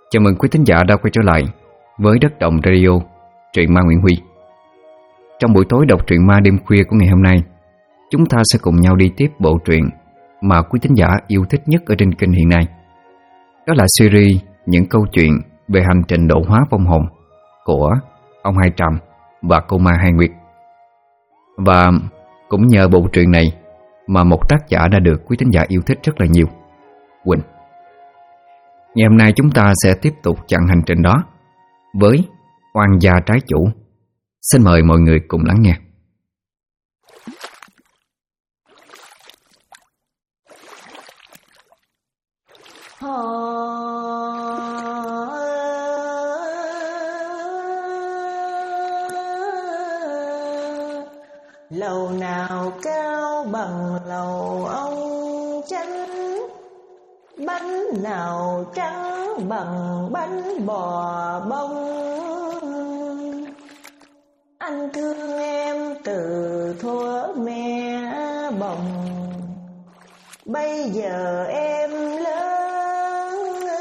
Chào mừng quý thính giả đã quay trở lại với Đất Động Radio, truyện ma Nguyễn Huy. Trong buổi tối đọc truyện ma đêm khuya của ngày hôm nay, chúng ta sẽ cùng nhau đi tiếp bộ truyện mà quý thính giả yêu thích nhất ở trên kênh hiện nay. Đó là series những câu chuyện về hành trình độ hóa vong hồn của ông Hai Tràm và cô ma Hai Nguyệt. Và cũng nhờ bộ truyện này mà một tác giả đã được quý thính giả yêu thích rất là nhiều, Quỳnh. Ngày hôm nay chúng ta sẽ tiếp tục chặng hành trình đó với Oan gia trái chủ. Xin mời mọi người cùng lắng nghe. Lầu nào cao bằng lầu ông chánh, bánh nào trắng bằng bánh bò bông. Anh thương em từ thuở mẹ bồng, bây giờ em lớn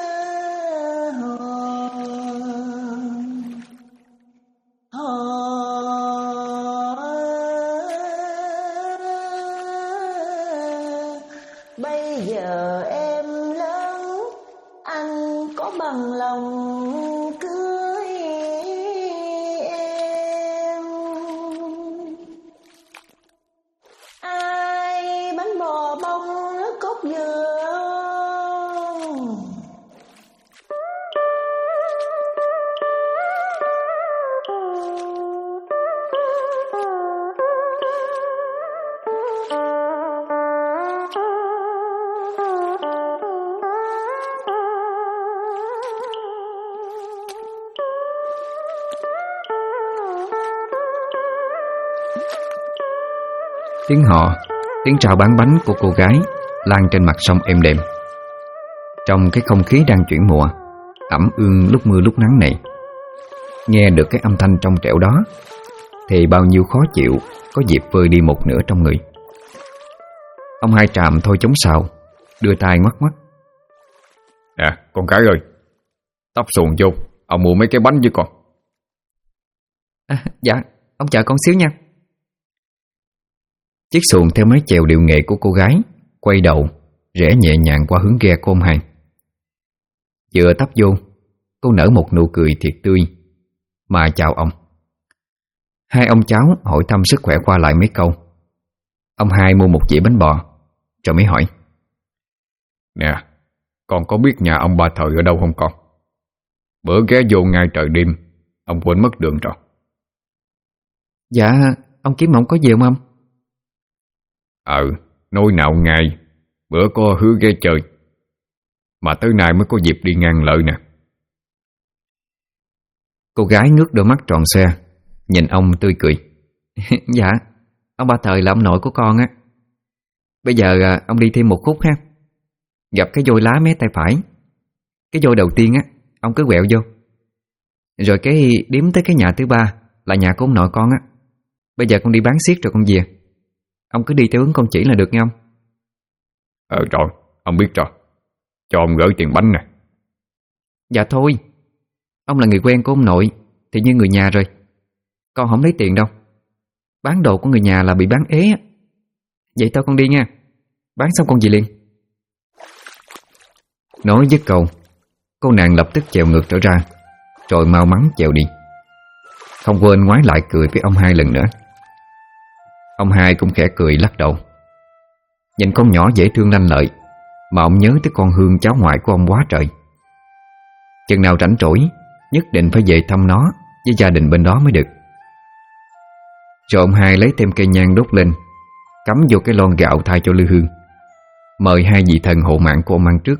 bây giờ em lớn, anh có bằng lòng cưới em. Ai bánh bò bông nước cốt dừa không? Tiếng họ, tiếng chào bán bánh của cô gái lan trên mặt sông êm đềm. Trong cái không khí đang chuyển mùa, ẩm ương lúc mưa lúc nắng này, nghe được cái âm thanh trong trẻo đó thì bao nhiêu khó chịu có dịp vơi đi một nửa trong người. Ông Hai Tràm thôi chống sào, đưa tay ngoắc ngoắc. Nè con gái ơi, tóc xuồng vô, ông mua mấy cái bánh với con. Dạ, ông chờ con xíu nha. Chiếc xuồng theo mái chèo điệu nghệ của cô gái quay đầu, rẽ nhẹ nhàng qua hướng ghe của ông Hai. Vừa tấp vô, cô nở một nụ cười thiệt tươi mà chào ông. Hai ông cháu hỏi thăm sức khỏe qua lại mấy câu. Ông Hai mua một dĩa bánh bò rồi mới hỏi. Nè, con có biết nhà ông Ba Thời ở đâu không con? Bữa ghé vô ngay trời đêm, ông quên mất đường rồi. Dạ, ông kiếm ông có gì không ông? Nói nào ngày, bữa có hứa ghé chơi, mà tới nay mới có dịp đi ngang lợi nè. Cô gái ngước đôi mắt tròn xoe, nhìn ông tươi cười. Dạ, ông Ba Thời là ông nội của con á. Bây giờ ông đi thêm một khúc ha. Gặp cái vôi lá mé tay phải. Cái vôi đầu tiên á, ông cứ quẹo vô. Rồi cái điếm tới cái nhà thứ ba là nhà của ông nội con á. Bây giờ con đi bán xiết rồi con về. Ông cứ đi theo hướng con chỉ là được nghe không? Rồi, ông biết rồi. Cho ông gửi tiền bánh nè. Dạ thôi, ông là người quen của ông nội thì như người nhà rồi. Con không lấy tiền đâu. Bán đồ của người nhà là bị bán ế á. Vậy tao con đi nha. Bán xong con về liền. Nói dứt câu, cô nàng lập tức chèo ngược trở ra, rồi mau mắn chèo đi, không quên ngoái lại cười với ông Hai lần nữa. Ông Hai cũng khẽ cười lắc đầu. Nhìn con nhỏ dễ thương lanh lợi mà ông nhớ tới con Hương cháu ngoại của ông quá trời. Chừng nào rảnh rỗi nhất định phải về thăm nó với gia đình bên đó mới được. Rồi ông Hai lấy thêm cây nhang đốt lên, cắm vô cái lon gạo thay cho lư hương, mời hai vị thần hộ mạng của ông ăn trước.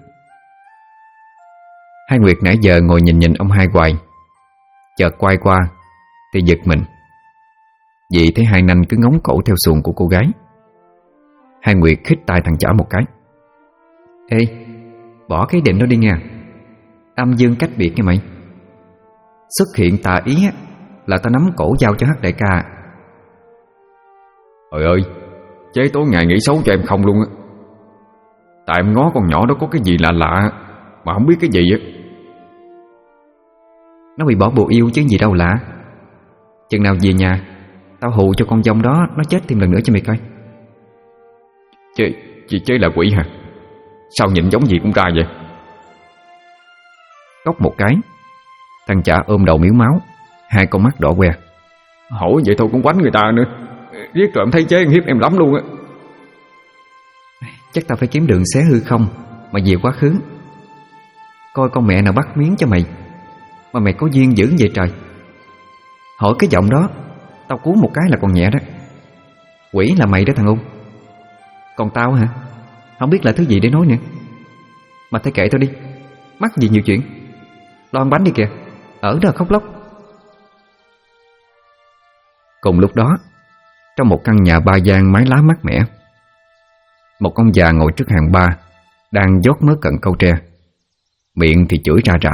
Hai Nguyệt nãy giờ ngồi nhìn ông Hai hoài, chợt quay qua thì giật mình vì thấy hai nanh cứ ngóng cổ theo xuồng của cô gái. Hai Nguyệt khích tay thằng chả một cái. Ê, bỏ cái định đó đi nha. Âm dương cách biệt nha mày. Xuất hiện tà ý là tao nắm cổ giao cho Hắc đại ca. Trời ơi, chế tối ngày nghĩ xấu cho em không luôn á. Tại em ngó con nhỏ đó có cái gì lạ lạ mà không biết cái gì á. Nó bị bỏ bùa yêu chứ gì đâu lạ. Chừng nào về nhà tao hù cho con dông đó nó chết thêm lần nữa cho mày coi. Chị chế là quỷ hả? Sao nhìn giống gì cũng ra vậy? Cốc một cái, thằng chả ôm đầu miếu máu, hai con mắt đỏ que. Hỏi vậy thôi cũng quánh người ta nữa. Riết rồi em thấy chế hiếp em lắm luôn á. Chắc tao phải kiếm đường xé hư không mà về quá khứ, coi con mẹ nào bắt miếng cho mày mà mày có duyên dữ vậy trời. Hỏi cái giọng đó tao cú một cái là còn nhẹ đó. Quỷ là mày đó thằng Ung. Còn tao hả? Không biết là thứ gì để nói nữa. Mà thôi kệ tao đi, mắc gì nhiều chuyện. Lo ăn bánh đi kìa, ở đó khóc lóc. Cùng lúc đó, trong một căn nhà ba gian mái lá mát mẻ, một ông già ngồi trước hàng ba, đang dốt mớ cần câu tre, miệng thì chửi ra rã.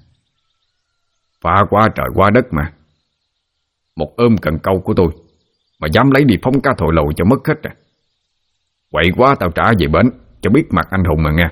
Phá quá trời quá đất mà. Một cần câu của tôi mà dám lấy đi phóng cá thổi lầu cho mất hết à. Quậy quá tao trả về bến cho biết mặt anh hùng mà nghe.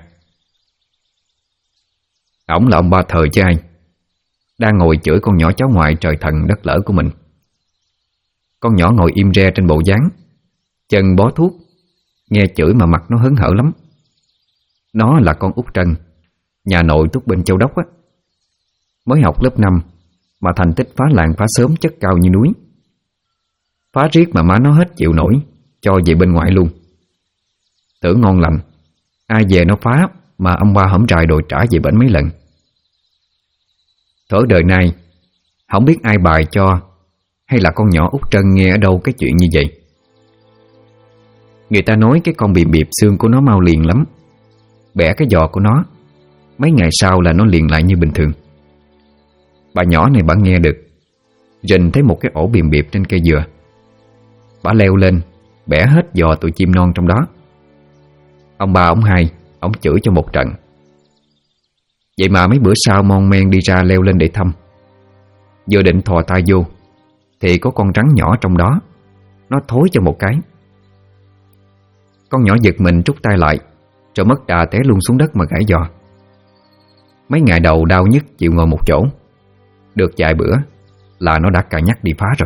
Ổng là ông Ba Thời chứ ai, đang ngồi chửi con nhỏ cháu ngoại trời thần đất lở của mình. Con nhỏ ngồi im re trên bộ dáng, chân bó thuốc, nghe chửi mà mặt nó hớn hở lắm. Nó là con út Trân, nhà nội túc bên Châu Đốc á. Mới học lớp 5 mà thành tích phá làng phá xóm chất cao như núi. Phá riết mà má nó hết chịu nổi, cho về bên ngoại luôn. Tưởng ngon lành, ai về nó phá mà ông ba hổm trài đòi trả về bển mấy lần. Thở đời này không biết ai bài cho, hay là con nhỏ út Trân nghe ở đâu cái chuyện như vậy. Người ta nói cái con bìm biệp xương của nó mau liền lắm. Bẻ cái giò của nó, mấy ngày sau là nó liền lại như bình thường. Bà nhỏ này bà nghe được, rình thấy một cái ổ bìm biệp trên cây dừa. Bà leo lên, bẻ hết giò tụi chim non trong đó. Ông ba ông Hai, ông chửi cho một trận. Vậy mà mấy bữa sau mon men đi ra leo lên để thăm. Vừa định thò tay vô thì có con rắn nhỏ trong đó, nó thối cho một cái. Con nhỏ giật mình trút tay lại, rồi mất đà té luôn xuống đất mà gãy giò. Mấy ngày đầu đau nhức chịu ngồi một chỗ. Được vài bữa là nó đã cà nhắc đi phá rồi.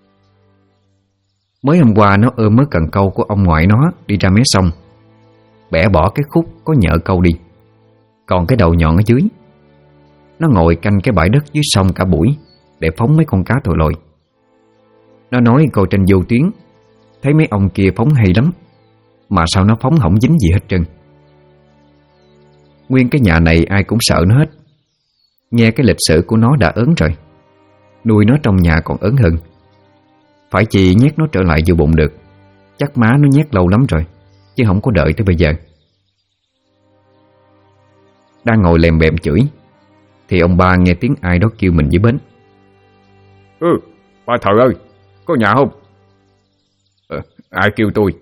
Mới hôm qua nó ôm mớ cần câu của ông ngoại nó đi ra mé sông, bẻ bỏ cái khúc có nhợ câu đi, còn cái đầu nhọn ở dưới. Nó ngồi canh cái bãi đất dưới sông cả buổi để phóng mấy con cá thổi lội. Nó nói coi trên vô tuyến thấy mấy ông kia phóng hay lắm, mà sao nó phóng không dính gì hết trơn. Nguyên cái nhà này ai cũng sợ nó hết. Nghe cái lịch sử của nó đã ớn rồi, nuôi nó trong nhà còn ớn hơn. Phải chi nhét nó trở lại vô bụng được, chắc má nó nhét lâu lắm rồi, chứ không có đợi tới bây giờ. Đang ngồi lèm bèm chửi thì ông ba nghe tiếng ai đó kêu mình dưới bến. Ba Thời ơi, có nhà không? Ai kêu tôi?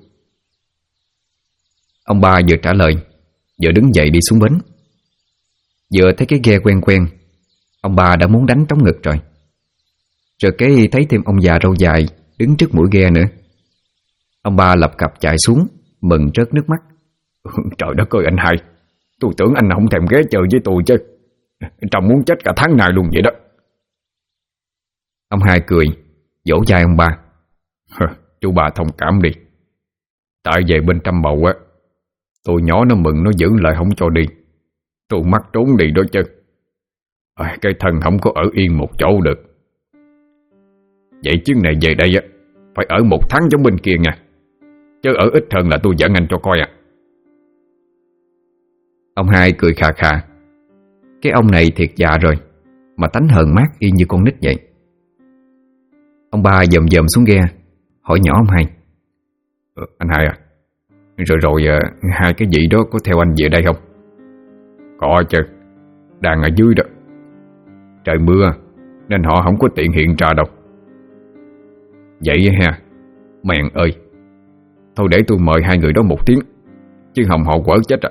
Ông ba vừa trả lời vừa đứng dậy đi xuống bến. Vừa thấy cái ghe quen quen, ông ba đã muốn đánh trống ngực rồi. Rồi cái thấy thêm ông già râu dài đứng trước mũi ghe nữa. Ông ba lập cập chạy xuống, mừng rớt nước mắt. Trời đất ơi anh Hai, tôi tưởng anh không thèm ghé chơi với tôi chứ. Trông muốn chết cả tháng này luôn vậy đó. Ông Hai cười, vỗ vai ông ba. Chú bà thông cảm đi. Tại về bên Trăm Bầu á, tôi nhỏ nó mừng nó giữ lại không cho đi. Tôi mắc trốn đi đó chứ. Cái thân không có ở yên một chỗ được. Vậy chuyến này về đây á, phải ở 1 tháng giống bên kia nha. Chứ ở ít hơn là tôi dẫn anh cho coi à. Ông Hai cười khà khà. Cái ông này thiệt già rồi, mà tánh hờn mát y như con nít vậy. Ông ba dòm dòm xuống ghe, hỏi nhỏ ông Hai. Anh Hai à, rồi hai cái vị đó có theo anh về đây không? Có chứ, đang ở dưới đó. Trời mưa nên họ không có tiện hiện ra đâu. Vậy ha, mèn ơi. Thôi để tôi mời hai người đó một tiếng, chứ không họ quở chết à.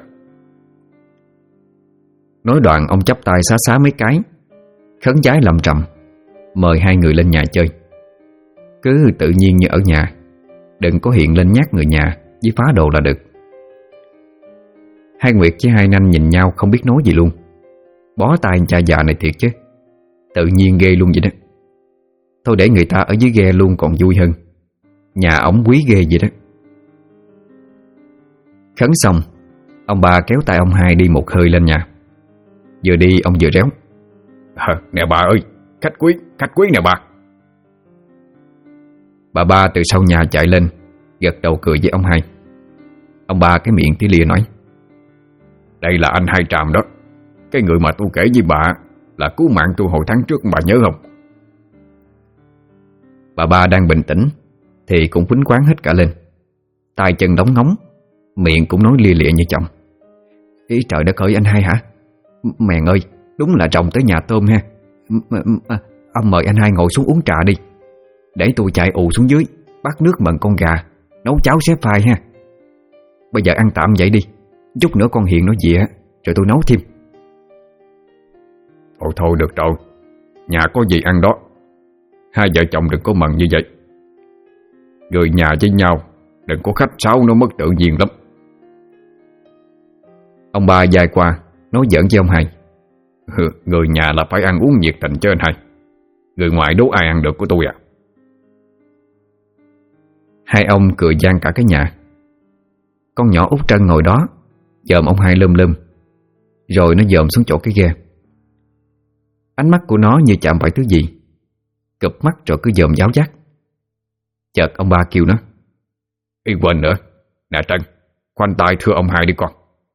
Nói đoạn ông chắp tay xá xá mấy cái, khấn vái lầm trầm, mời hai người lên nhà chơi. Cứ tự nhiên như ở nhà, đừng có hiện lên nhát người nhà với phá đồ là được. Hai Nguyệt với hai Nanh nhìn nhau không biết nói gì luôn. Bó tay cha già này thiệt chứ. Tự nhiên ghê luôn vậy đó. Thôi để người ta ở dưới ghe luôn còn vui hơn. Nhà ổng quý ghê vậy đó. Khấn xong, ông ba kéo tay ông hai đi một hơi lên nhà. Vừa đi ông vừa réo: Nè bà ơi, khách quý nè bà. Bà ba từ sau nhà chạy lên, gật đầu cười với ông hai. Ông ba cái miệng tí lìa nói: Đây là anh Hai Tràm đó. Cái người mà tôi kể với bà là cứu mạng tôi hồi tháng trước, bà nhớ không? Bà ba đang bình tĩnh thì cũng quýnh quán hết cả lên, tay chân đóng ngóng, miệng cũng nói lia lịa như chồng: Ý trời đất ơi, anh Hai hả? Mèn ơi, đúng là rồng tới nhà tôm ha. Ông mời anh Hai ngồi xuống uống trà đi, để tôi chạy ù xuống dưới bắt nước mần con gà, nấu cháo xếp phai ha. Bây giờ ăn tạm vậy đi, chút nữa con Hiền nó về rồi tôi nấu thêm. Thôi được rồi, nhà có gì ăn đó. Hai vợ chồng đừng có mần như vậy. Người nhà với nhau, đừng có khách sáo, nó mất tự nhiên lắm. Ông ba dài qua nói giỡn với ông Hai: Người nhà là phải ăn uống nhiệt tình chứ anh Hai. Người ngoài đố ai ăn được của tôi à? Hai ông cười gian cả cái nhà. Con nhỏ Út Trân ngồi đó dòm ông Hai lum lum, rồi nó dòm xuống chỗ cái ghe. Ánh mắt của nó như chạm phải thứ gì, cụp mắt rồi cứ dòm giáo giác. Chợt ông ba kêu nó: Quên nữa. Nè Trân, khoanh tay thưa ông Hai đi con.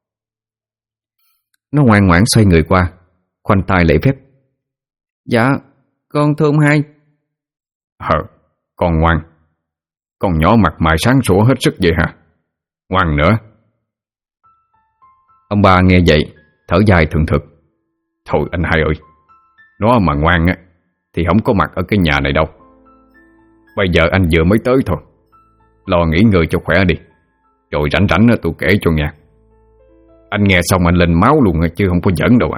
Nó ngoan ngoãn xoay người qua, khoanh tay lễ phép: Dạ, con thưa ông Hai. Con ngoan. Con nhỏ mặt mày sáng sủa hết sức vậy hả? Ngoan nữa. Ông ba nghe vậy thở dài thường thực: Thôi anh Hai ơi, nó mà ngoan á thì không có mặt ở cái nhà này đâu. Bây giờ anh vừa mới tới thôi, lo nghỉ ngơi cho khỏe đi, rồi rảnh rảnh tôi kể cho nghe. Anh nghe xong anh lên máu luôn chứ không có giỡn đâu ạ.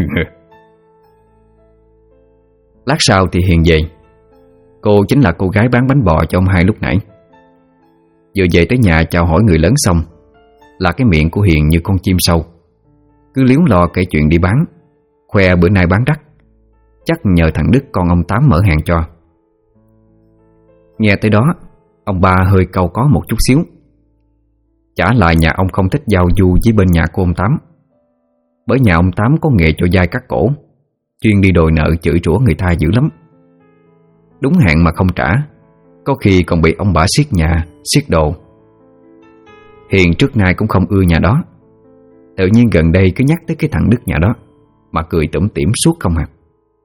Lát sau thì Hiền về. Cô chính là cô gái bán bánh bò cho ông Hai lúc nãy. Vừa về tới nhà chào hỏi người lớn xong, là cái miệng của Hiền như con chim sâu, cứ liếu lo kể chuyện đi bán, khoe bữa nay bán đắt, chắc nhờ thằng Đức con ông Tám mở hàng cho. Nghe tới đó, ông ba hơi cau có một chút xíu. Chả lại nhà ông không thích giao du với bên nhà của ông Tám, bởi nhà ông Tám có nghề cho dai cắt cổ, chuyên đi đòi nợ chửi rủa người ta dữ lắm. Đúng hạn mà không trả, có khi còn bị ông bả siết nhà, siết đồ. Hiền trước nay cũng không ưa nhà đó, tự nhiên gần đây cứ nhắc tới cái thằng Đức nhà đó mà cười tủm tỉm suốt không à.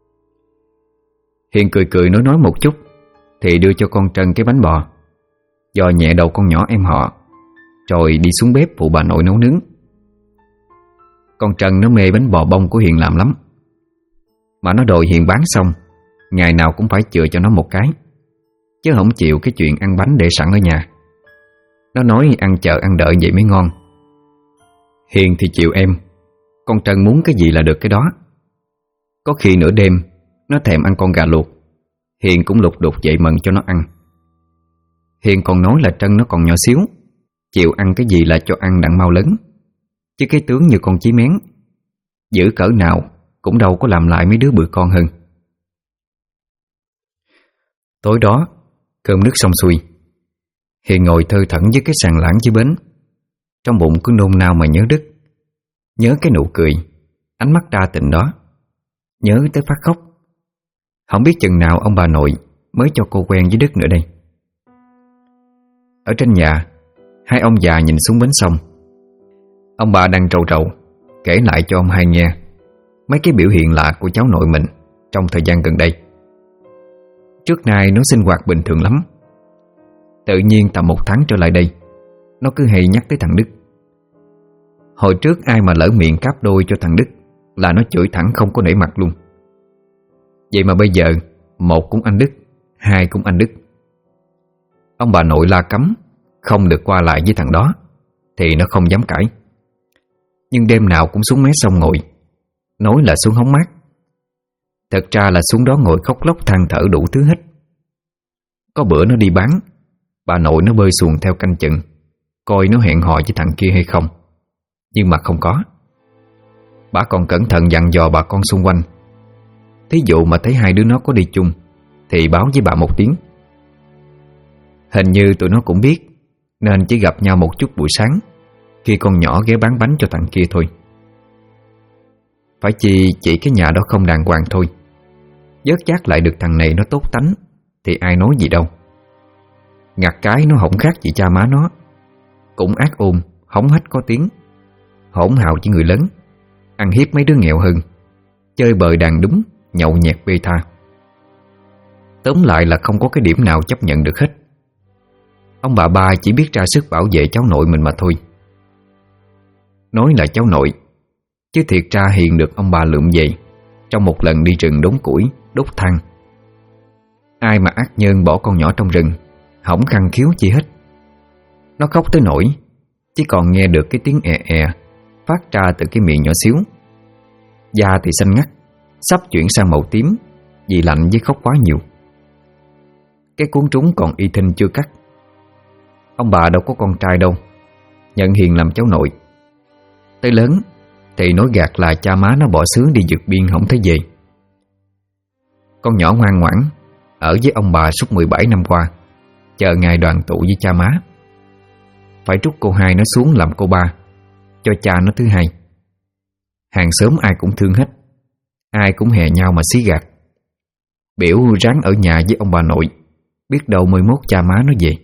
Hiền cười nói một chút thì đưa cho con Trân cái bánh bò, dò nhẹ đầu con nhỏ em họ, rồi đi xuống bếp phụ bà nội nấu nướng. Con Trân nó mê bánh bò bông của Hiền làm lắm, mà nó đòi Hiền bán xong ngày nào cũng phải chừa cho nó một cái, chứ không chịu cái chuyện ăn bánh để sẵn ở nhà. Nó nói ăn chờ ăn đợi vậy mới ngon. Hiền thì chịu em, con Trân muốn cái gì là được cái đó. Có khi nửa đêm nó thèm ăn con gà luộc, Hiền cũng lục đục dậy mần cho nó ăn. Hiền còn nói là Trân nó còn nhỏ xíu, chịu ăn cái gì là cho ăn đặng mau lớn, chứ cái tướng như con chí mén, giữ cỡ nào cũng đâu có làm lại mấy đứa bự con hơn. Tối đó, cơm nước xong xuôi, Hiền ngồi thơ thẩn với cái sàn lãng dưới bến, trong bụng cứ nôn nao mà nhớ Đức, nhớ cái nụ cười, ánh mắt đa tình đó, nhớ tới phát khóc. Không biết chừng nào ông bà nội mới cho cô quen với Đức nữa đây. Ở trên nhà, hai ông già nhìn xuống bến sông. Ông bà đang trầu trầu kể lại cho ông Hai nghe mấy cái biểu hiện lạ của cháu nội mình trong thời gian gần đây. Trước nay nó sinh hoạt bình thường lắm, tự nhiên tầm 1 tháng trở lại đây, nó cứ hay nhắc tới thằng Đức. Hồi trước ai mà lỡ miệng cáp đôi cho thằng Đức là nó chửi thẳng không có nể mặt luôn. Vậy mà bây giờ 1 cũng anh Đức, 2 cũng anh Đức. Ông bà nội la cấm không được qua lại với thằng đó thì nó không dám cãi, nhưng đêm nào cũng xuống mé sông ngồi, nói là xuống hóng mát, thật ra là xuống đó ngồi khóc lóc than thở đủ thứ hết. Có bữa nó đi bán, bà nội nó bơi xuồng theo canh chừng, coi nó hẹn hò với thằng kia hay không, nhưng mà không có. Bà còn cẩn thận dặn dò bà con xung quanh, Thí dụ mà thấy hai đứa nó có đi chung thì báo với bà một tiếng. Hình như tụi nó cũng biết, nên chỉ gặp nhau một chút buổi sáng khi con nhỏ ghé bán bánh cho thằng kia thôi. Phải chi chỉ cái nhà đó không đàng hoàng thôi, vớt vát lại được thằng này nó tốt tánh thì ai nói gì đâu. Ngặt cái nó hổng khác gì cha má nó, cũng ác ôn, hống hách có tiếng, hỗn hào với người lớn, ăn hiếp mấy đứa nghèo hơn, chơi bời đàn đúng, nhậu nhẹt bê tha. Tóm lại là không có cái điểm nào chấp nhận được hết. Ông bà ba chỉ biết ra sức bảo vệ cháu nội mình mà thôi. Nói là cháu nội, chứ thiệt ra Hiền được ông bà lượm về trong một lần đi rừng đốn củi, đốt than. Ai mà ác nhân bỏ con nhỏ trong rừng, hổng khăng khiếu chi hết. Nó khóc tới nỗi chỉ còn nghe được cái tiếng phát ra từ cái miệng nhỏ xíu. Da thì xanh ngắt, sắp chuyển sang màu tím vì lạnh với khóc quá nhiều. Cái cuốn trúng còn y thinh chưa cắt. Ông bà đâu có con trai đâu, nhận Hiền làm cháu nội. Tới lớn thì nói gạt là cha má nó bỏ xứ đi vượt biên không thấy về. Con nhỏ ngoan ngoãn ở với ông bà suốt 17 năm qua, chờ ngày đoàn tụ với cha má. Phải trút cô hai nó xuống làm cô ba, cho cha nó thứ hai. Hàng xóm ai cũng thương hết, ai cũng hè nhau mà xí gạt. Biểu ráng ở nhà với ông bà nội, biết đâu mới mốt cha má nó về.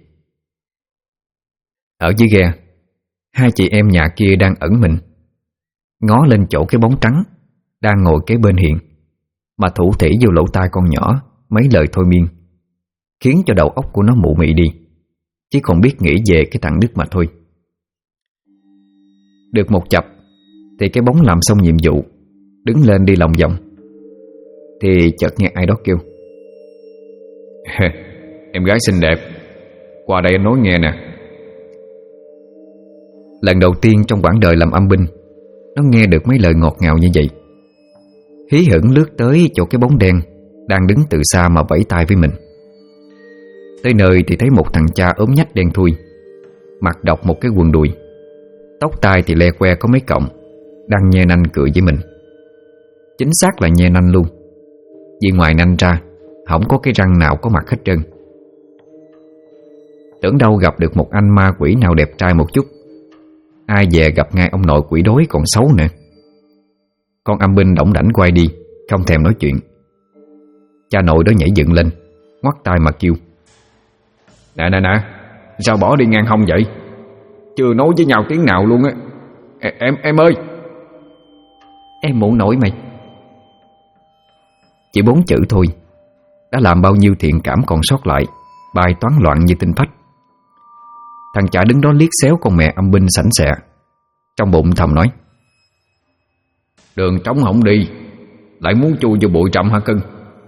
Ở dưới ghe, hai chị em nhà kia đang ẩn mình, ngó lên chỗ cái bóng trắng đang ngồi kế bên Hiền mà thủ thỉ vô lỗ tai con nhỏ mấy lời thôi miên, khiến cho đầu óc của nó mụ mị đi, chỉ còn biết nghĩ về cái thằng Đức mà thôi. Được một chập thì cái bóng làm xong nhiệm vụ, đứng lên đi lòng vòng, thì chợt nghe ai đó kêu: Em gái xinh đẹp, qua đây anh nói nghe nè. Lần đầu tiên trong quãng đời làm âm binh, nó nghe được mấy lời ngọt ngào như vậy. Hí hửng lướt tới chỗ cái bóng đen đang đứng từ xa mà vẫy tay với mình. Tới nơi thì thấy một thằng cha ốm nhách đen thui, mặc độc một cái quần đùi, tóc tai thì le que có mấy cọng, đang nhe nanh cười với mình. Chính xác là nhe nanh luôn, vì ngoài nanh ra không có cái răng nào có mặt hết trơn. Tưởng đâu gặp được một anh ma quỷ nào đẹp trai một chút, ai về gặp ngay ông nội quỷ đói còn xấu nữa. Con âm binh đỏng đảnh quay đi, không thèm nói chuyện. Cha nội đó nhảy dựng lên, ngoắt tay mà kêu: Nè, sao bỏ đi ngang hông vậy? Chưa nói với nhau tiếng nào luôn á. Em ơi! Em muộn nổi mày. Chỉ 4 chữ thôi đã làm bao nhiêu thiện cảm còn sót lại bài toán loạn như tinh phách. Thằng chả đứng đó liếc xéo con mẹ âm binh sảnh sẹ, trong bụng thầm nói: Đường trống không đi, lại muốn chui vô bụi rậm hả cưng?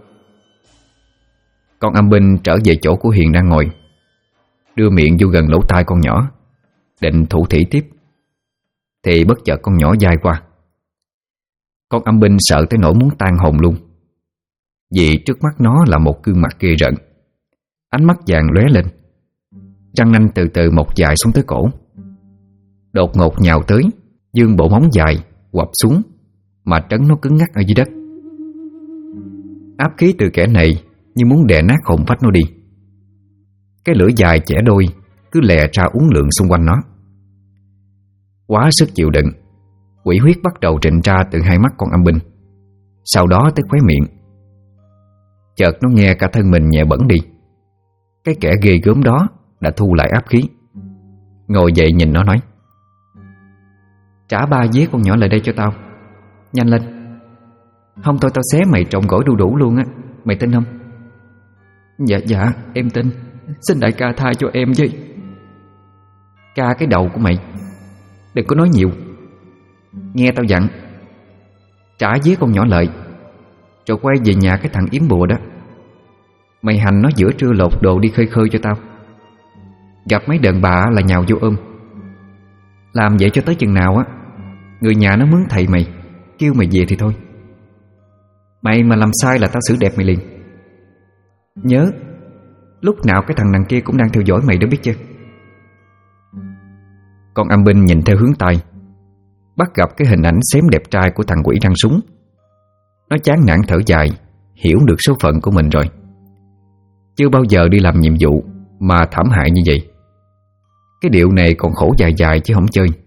Con âm binh trở về chỗ của Hiền đang ngồi, đưa miệng vô gần lỗ tai con nhỏ, định thủ thỉ tiếp, thì bất chợt con nhỏ dai qua. Con âm binh sợ tới nỗi muốn tan hồn luôn, vì trước mắt nó là một gương mặt ghê rợn, ánh mắt vàng lóe lên, răng nanh từ từ mọc dài xuống tới cổ. Đột ngột nhào tới, vươn bộ móng dài quặp xuống mà trấn nó cứng ngắc ở dưới đất. Áp khí từ kẻ này như muốn đè nát hồn phách nó đi. Cái lưỡi dài chẻ đôi cứ lè ra uốn lượn xung quanh nó. Quá sức chịu đựng, quỷ huyết bắt đầu trịnh ra từ hai mắt con âm binh, sau đó tới khóe miệng. Chợt nó nghe cả thân mình nhẹ bẫng đi. Cái kẻ ghê gớm đó đã thu lại áp khí, ngồi dậy nhìn nó nói: Trả 3 vía con nhỏ lại đây cho tao, nhanh lên, không thôi tao xé mày trộn gỏi đu đủ luôn á, mày tin không? Dạ em tin, xin đại ca tha cho em với. Ca cái đầu của mày, đừng có nói nhiều, nghe tao dặn. Trả vía con nhỏ lại, rồi quay về nhà cái thằng yếm bùa đó, mày hành nó giữa trưa lột đồ đi khơi khơi cho tao. Gặp mấy đàn bà là nhào vô ôm. Làm vậy cho tới chừng nào á, người nhà nó mướn thầy mày, kêu mày về thì thôi. Mày mà làm sai là tao xử đẹp mày liền. Nhớ, lúc nào cái thằng đằng kia cũng đang theo dõi mày đó biết chưa? Con âm binh nhìn theo hướng tay, bắt gặp cái hình ảnh xém đẹp trai của thằng quỷ răng súng. Nó chán nản thở dài hiểu được số phận của mình rồi. Chưa bao giờ đi làm nhiệm vụ mà thảm hại như vậy. Cái điệu này còn khổ dài dài chứ không chơi.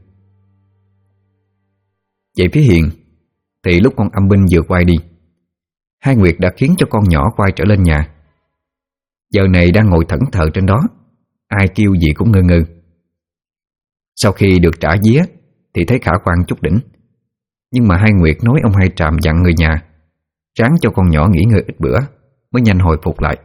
Về phía Hiền thì lúc con âm binh vừa quay đi, Hai Nguyệt đã khiến cho con nhỏ quay trở lên nhà. Giờ này đang ngồi thẫn thờ trên đó, ai kêu gì cũng ngơ ngơ. Sau khi được trả vía thì thấy khả quan chút đỉnh. Nhưng mà Hai Nguyệt nói ông Hai Tràm dặn người nhà ráng cho con nhỏ nghỉ ngơi ít bữa mới nhanh hồi phục lại.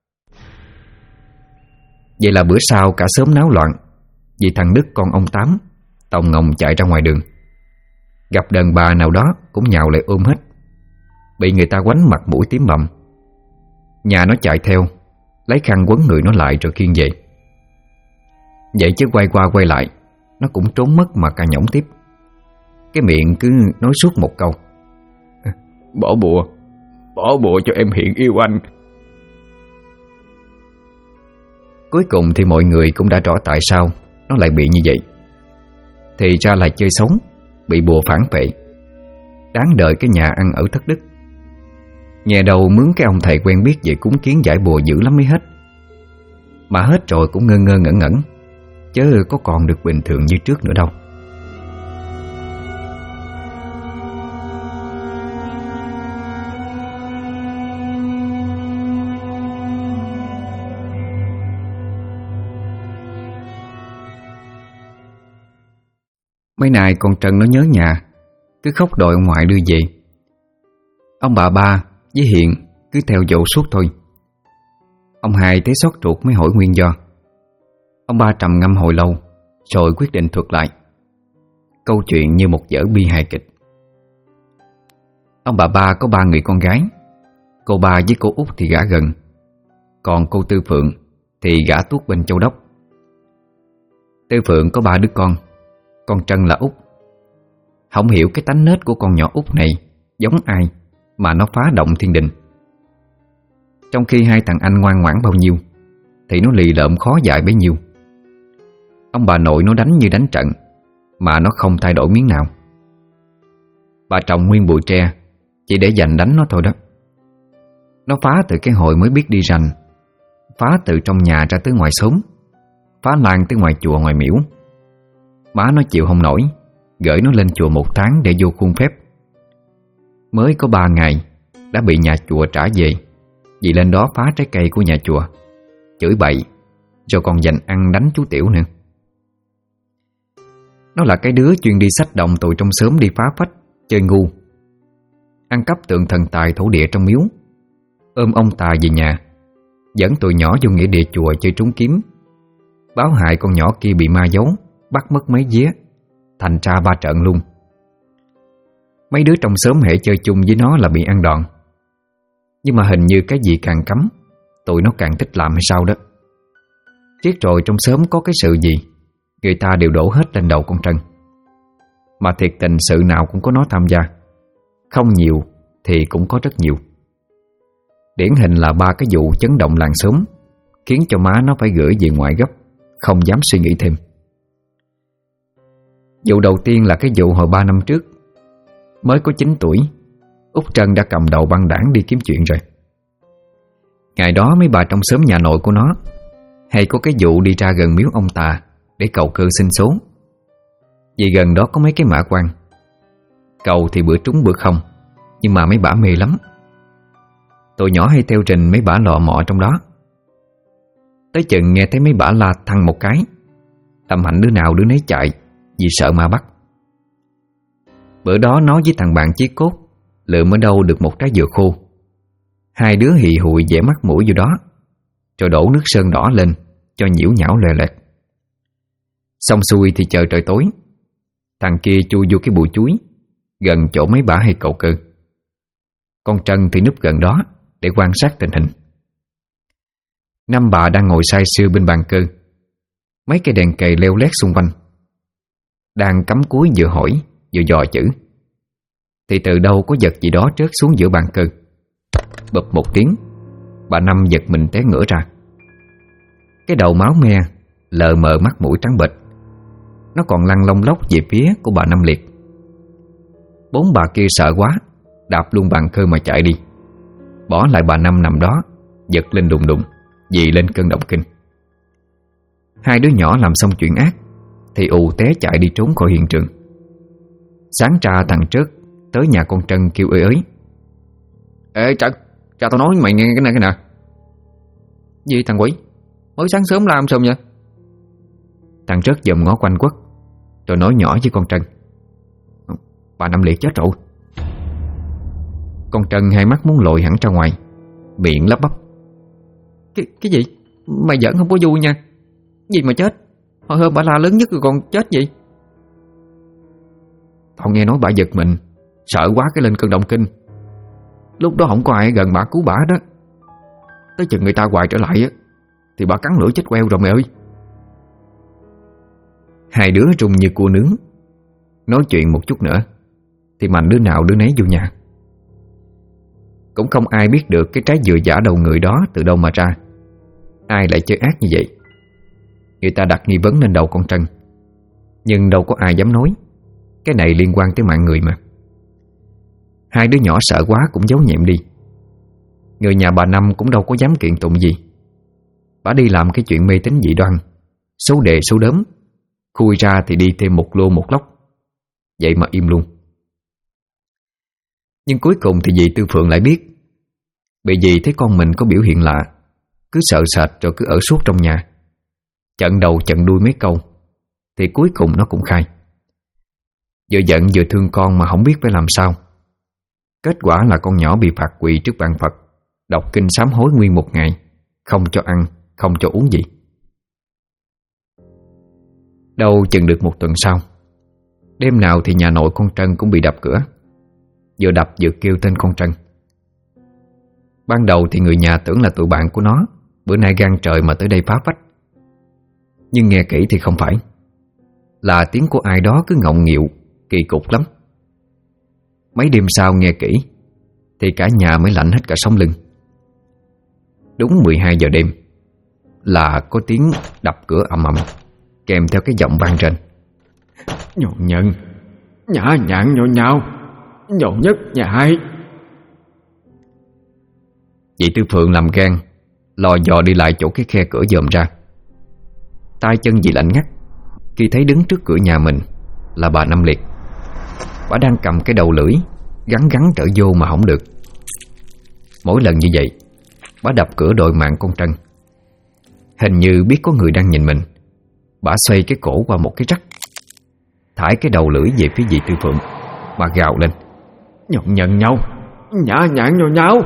Vậy là bữa sau cả xóm náo loạn vì thằng Đức con ông Tám tòng ngồng chạy ra ngoài đường, gặp đàn bà nào đó cũng nhào lại ôm hết, bị người ta quánh mặt mũi tím bầm. Nhà nó chạy theo, lấy khăn quấn người nó lại rồi khiêng về. Vậy chứ quay qua quay lại nó cũng trốn mất mà cà nhõng tiếp. Cái miệng cứ nói suốt một câu: Bỏ bùa cho em Hiền yêu anh. Cuối cùng thì mọi người cũng đã rõ tại sao nó lại bị như vậy. Thì ra là chơi sống, bị bùa phản vệ, đáng đợi cái nhà ăn ở thất đức. Nhà đầu mướn cái ông thầy quen biết về cúng kiến giải bùa dữ lắm mới hết. Mà hết rồi cũng ngơ ngơ ngẩn ngẩn, chứ có còn được bình thường như trước nữa đâu. Mấy nay con Trân nó nhớ nhà, cứ khóc đòi ông ngoại đưa về. Ông bà ba với Hiền cứ theo dỗ suốt thôi. Ông Hai thấy xót ruột mới hỏi nguyên do. Ông ba trầm ngâm hồi lâu rồi quyết định thuật lại câu chuyện như một vở bi hài kịch. Ông bà ba có 3 người con gái. Cô ba với cô Út thì gả gần, còn cô Tư Phượng thì gả tuốt bên Châu Đốc. Tư Phượng có 3 đứa con Trân là Út. Không hiểu cái tánh nết của con nhỏ Út này giống ai mà nó phá động thiên đình. Trong khi 2 thằng anh ngoan ngoãn bao nhiêu thì nó lì lợm khó dạy bấy nhiêu. Ông bà nội nó đánh như đánh trận mà nó không thay đổi miếng nào. Bà trồng nguyên bụi tre chỉ để dành đánh nó thôi đó. Nó phá từ cái hồi mới biết đi rành, phá từ trong nhà ra tới ngoài xóm, phá lan tới ngoài chùa ngoài miễu. Má nó chịu không nổi, gửi nó lên chùa 1 tháng để vô khuôn phép. Mới có 3 ngày đã bị nhà chùa trả về vì lên đó phá trái cây của nhà chùa, chửi bậy, rồi còn giành ăn đánh chú Tiểu nữa. Nó là cái đứa chuyên đi xách động tụi trong xóm đi phá phách, chơi ngu, ăn cắp tượng thần tài thổ địa trong miếu, ôm ông tà về nhà, dẫn tụi nhỏ vô nghĩa địa chùa chơi trốn kiếm, báo hại con nhỏ kia bị ma giấu, bắt mất mấy vía, thành ra 3 trận luôn. Mấy đứa trong xóm hễ chơi chung với nó là bị ăn đòn. Nhưng mà hình như cái gì càng cấm, tụi nó càng thích làm hay sao đó. Riết rồi trong xóm có cái sự gì, người ta đều đổ hết lên đầu con Trân. Mà thiệt tình sự nào cũng có nó tham gia, không nhiều thì cũng có rất nhiều. Điển hình là 3 cái vụ chấn động làng xóm, khiến cho má nó phải gửi về ngoại gấp, không dám suy nghĩ thêm. Vụ đầu tiên là cái vụ hồi 3 năm trước. Mới có 9 tuổi, Út Trân đã cầm đầu băng đảng đi kiếm chuyện rồi. Ngày đó mấy bà trong xóm nhà nội của nó hay có cái vụ đi ra gần miếu ông tà để cầu cơ sinh số. Vì gần đó có mấy cái mã quan. Cầu thì bữa trúng bữa không, nhưng mà mấy bả mê lắm. Tụi nhỏ hay theo trình mấy bả lọ mọ trong đó. Tới chừng nghe thấy mấy bả la thăng một cái, làm hạnh đứa nào đứa nấy chạy vì sợ ma bắt. Bữa đó nó với thằng bạn Chí Cốt lượm ở đâu được một trái dừa khô. 2 đứa hì hụi vẽ mắt mũi vô đó, rồi đổ nước sơn đỏ lên cho nhiễu nhão lè lẹt. Xong xuôi thì chờ trời tối, thằng kia chui vô cái bụi chuối gần chỗ mấy bả hay cầu cơ. Con Trân thì núp gần đó để quan sát tình hình. 5 bà đang ngồi say sưa bên bàn cơ, mấy cây đèn cầy leo lét xung quanh. Đang cắm cúi vừa hỏi vừa dò chữ, thì từ đâu có vật gì đó rớt xuống giữa bàn cơ. Bụp một tiếng, bà Năm giật mình té ngửa ra. Cái đầu máu me, lờ mờ mắt mũi trắng bệch. Nó còn lăn lông lốc về phía của bà Năm Liệt. 4 bà kia sợ quá, đạp luôn bàn cơ mà chạy đi. bỏ lại bà Năm nằm đó, giật lên đùng đùng vì lên cơn động kinh. Hai đứa nhỏ làm xong chuyện ác thì ù té chạy đi trốn khỏi hiện trường. Sáng ra thằng Trớt tới nhà con Trân kêu ơi ới: "Ê Trân, cha tao nói với mày nghe cái nè." "Gì thằng quỷ? Mới sáng sớm làm xong vậy?" Thằng Trớt dòm ngó quanh quất rồi nói nhỏ với con Trân: "Bà Năm Liệt chết rồi." Con Trân hai mắt muốn lồi hẳn ra ngoài, miệng lắp bắp: Cái gì? Mày giỡn không có vui nha. Gì mà chết? Hồi hôm bà la lớn nhất rồi còn chết gì?" "Tao nghe nói bà giật mình, sợ quá cái lên cơn động kinh. Lúc đó không có ai gần bà cứu bà đó. Tới chừng người ta hoài trở lại á thì bà cắn lưỡi chết queo rồi mày ơi." Hai đứa rung như cua nướng. Nói chuyện một chút nữa thì mạnh đứa nào đứa nấy vô nhà. Cũng không ai biết được cái trái dừa giả đầu người đó từ đâu mà ra. Ai lại chơi ác như vậy? Người ta đặt nghi vấn lên đầu con Trân, nhưng đâu có ai dám nói. Cái này liên quan tới mạng người mà. Hai đứa nhỏ sợ quá cũng giấu nhẹm đi. Người nhà bà Năm cũng đâu có dám kiện tụng gì. Bà đi làm cái chuyện mê tín dị đoan, số đề số đớm, khui ra thì đi thêm một lô một lóc. Vậy mà im luôn. Nhưng cuối cùng thì dì Tư Phượng lại biết. Bị dì thấy con mình có biểu hiện lạ, cứ sợ sệt rồi cứ ở suốt trong nhà, chận đầu chận đuôi mấy câu, thì cuối cùng nó cũng khai. Vừa giận vừa thương con mà không biết phải làm sao. Kết quả là con nhỏ bị phạt quỳ trước bàn Phật, đọc kinh sám hối nguyên một ngày, không cho ăn, không cho uống gì. Đâu chừng được một tuần sau, đêm nào thì nhà nội con Trân cũng bị đập cửa. Vừa đập vừa kêu tên con Trân. Ban đầu thì người nhà tưởng là tụi bạn của nó bữa nay gan trời mà tới đây phá phách. Nhưng nghe kỹ thì không phải, là tiếng của ai đó cứ ngọng nghịu, kỳ cục lắm. Mấy đêm sau nghe kỹ thì cả nhà mới lạnh hết cả sống lưng. Đúng 12 giờ đêm là có tiếng đập cửa ầm ầm, kèm theo cái giọng vang rền: "Nhộn nhận, nhã nhặn nhộn nhào, nhộn nhất nhà hai." Chị Tư Phượng làm gan, lò dò đi lại chỗ cái khe cửa dòm ra. tay chân dì lạnh ngắt khi thấy đứng trước cửa nhà mình là bà Năm Liệt. Bà đang cầm cái đầu lưỡi gắn trở vô mà không được. Mỗi lần như vậy, bà đập cửa đội mạng con Trân. Hình như biết có người đang nhìn mình, bà xoay cái cổ qua một cái rắc, thải cái đầu lưỡi về phía dì Tư Phượng mà gào lên: "Nhộn nhận nhau, nhã nhặn nhau nhau."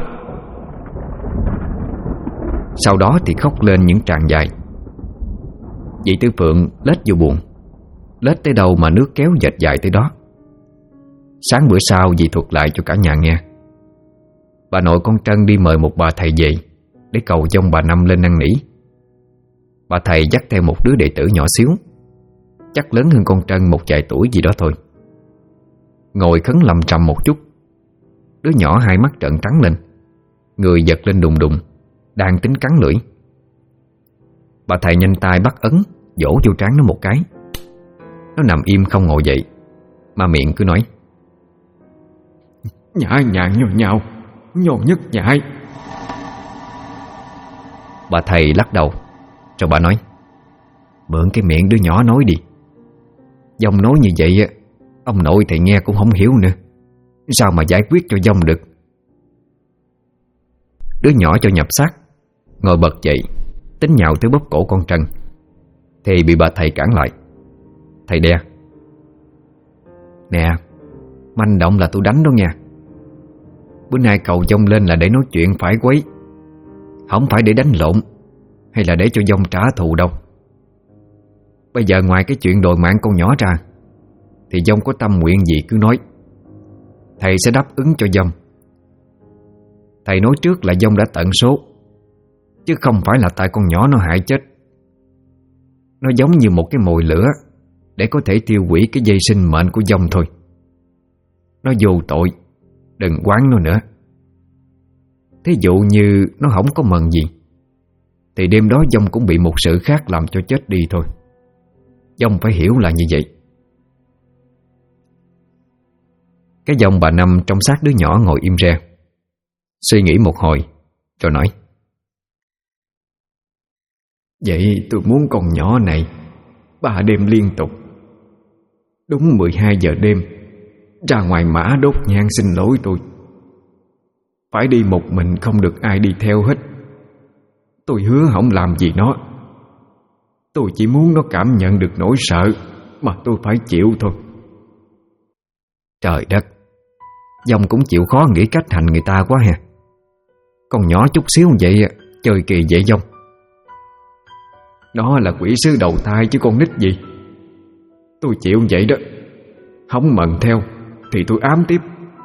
Sau đó thì khóc lên những tràng dài. Dì Tư Phượng lết vô buồn, lết tới đâu mà nước kéo dệt dài tới đó. Sáng bữa sau dì thuật lại cho cả nhà nghe. Bà nội con Trân đi mời một bà thầy về để cầu dông bà Năm lên năn nỉ. Bà thầy dắt theo một đứa đệ tử nhỏ xíu, chắc lớn hơn con Trân một vài tuổi gì đó thôi. Ngồi khấn lầm trầm một chút, đứa nhỏ hai mắt trợn trắng lên, người giật lên đùng đùng, đang tính cắn lưỡi. Bà thầy nhanh tay bắt ấn vỗ vô trán nó một cái. Nó nằm im không ngồi dậy, mà miệng cứ nói: "Nhã nhặn nhau nhau, nhộn nhất nhại." Bà thầy lắc đầu, rồi bà nói: "Mượn cái miệng đứa nhỏ nói đi. Dông nói như vậy ông nội thầy nghe cũng không hiểu nữa, sao mà giải quyết cho dông được." Đứa nhỏ cho nhập xác ngồi bật dậy, tính nhào tới bóp cổ con Trân, thì bị bà thầy cản lại. Thầy đe: "Nè, manh động là tôi đánh đó nha. Bữa nay cầu dông lên là để nói chuyện phải quấy, không phải để đánh lộn hay là để cho dông trả thù đâu. Bây giờ ngoài cái chuyện đòi mạng con nhỏ ra thì dông có tâm nguyện gì cứ nói, thầy sẽ đáp ứng cho dông. Thầy nói trước là dông đã tận số, chứ không phải là tại con nhỏ nó hại chết. Nó giống như một cái mồi lửa để có thể tiêu hủy cái dây sinh mệnh của dông thôi. Nó vô tội, đừng quán nó nữa. Thí dụ như nó không có mần gì thì đêm đó dông cũng bị một sự khác làm cho chết đi thôi. Dông phải hiểu là như vậy." Cái dòng bà Năm trong xác đứa nhỏ ngồi im re. Suy nghĩ một hồi rồi nói: Vậy tôi muốn con nhỏ này 3 đêm liên tục, đúng 12 giờ đêm, ra ngoài mã đốt nhang xin lỗi tôi. Phải đi một mình, không được ai đi theo hết. Tôi hứa không làm gì nó. Tôi chỉ muốn nó cảm nhận được nỗi sợ mà tôi phải chịu thôi. Trời đất, Dòng cũng chịu khó nghĩ cách hành người ta quá ha. Con nhỏ chút xíu vậy chơi kỳ vậy Dòng? Nó là quỷ sứ đầu thai chứ con nít gì. Tôi chịu vậy đó. Không mần theo thì tôi ám tiếp.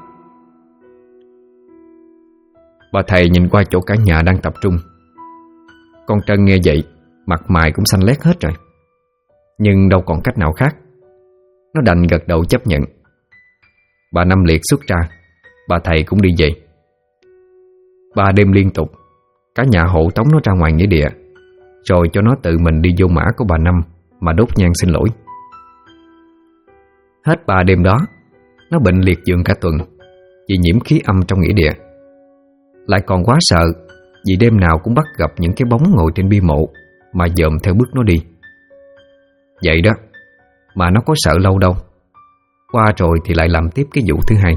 Bà thầy nhìn qua chỗ cả nhà đang tập trung. Con Trân nghe vậy, mặt mày cũng xanh lét hết rồi. Nhưng đâu còn cách nào khác, nó đành gật đầu chấp nhận. Bà Năm Liệt xuất ra, bà thầy cũng đi về. 3 đêm liên tục, cả nhà hộ tống nó ra ngoài nghĩa địa, rồi cho nó tự mình đi vô mã của bà Năm mà đốt nhang xin lỗi. Hết 3 đêm đó, nó bệnh liệt giường cả tuần vì nhiễm khí âm trong nghĩa địa. Lại còn quá sợ vì đêm nào cũng bắt gặp những cái bóng ngồi trên bia mộ mà dòm theo bước nó đi. Vậy đó mà nó có sợ lâu đâu. Qua rồi thì lại làm tiếp cái vụ thứ hai.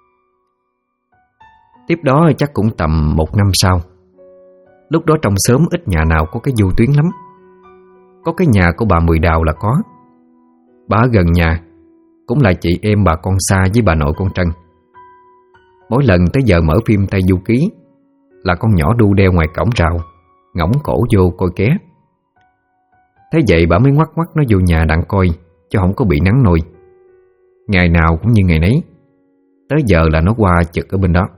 Tiếp đó chắc cũng tầm 1 năm sau. Lúc đó trong xóm ít nhà nào có cái du tuyến lắm. Có cái nhà của bà Mười Đào là có. Bà ở gần nhà, cũng là chị em bà con xa với bà nội con Trân. Mỗi lần tới giờ mở phim Tây Du Ký là con nhỏ đu đeo ngoài cổng rào, ngỗng cổ vô coi ké. Thế vậy bà mới ngoắc ngoắc nó vô nhà đặng coi cho không có bị nắng nôi. Ngày nào cũng như ngày nấy, tới giờ là nó qua trực ở bên đó.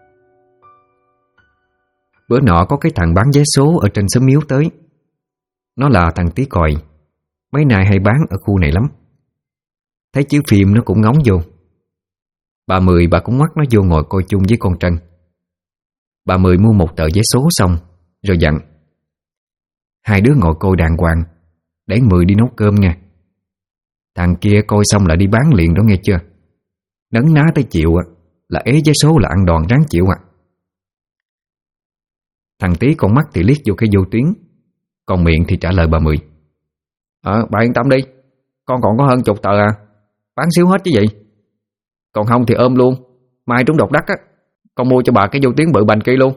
Bữa nọ có cái thằng bán vé số ở trên xóm miếu tới. Nó là thằng Tí Còi, mấy nay hay bán ở khu này lắm. Thấy chiếu phim nó cũng ngóng vô. Bà Mười bà cũng ngoắt nó vô ngồi coi chung với con Trân. Bà Mười mua một tờ vé số xong rồi dặn: Hai đứa ngồi coi đàng hoàng, để Mười đi nấu cơm nha. Thằng kia coi xong là đi bán liền đó nghe chưa. Nấn ná tới chịu là ế vé số là ăn đòn ráng chịu à. Thằng Tí con mắt thì liếc vô cái vô tuyến, còn miệng thì trả lời bà Mười: Bà yên tâm đi, con còn có hơn 10 tờ à. Bán xíu hết chứ gì. Còn không thì ôm luôn, mai trúng độc đắc á, con mua cho bà cái vô tuyến bự bành kia luôn.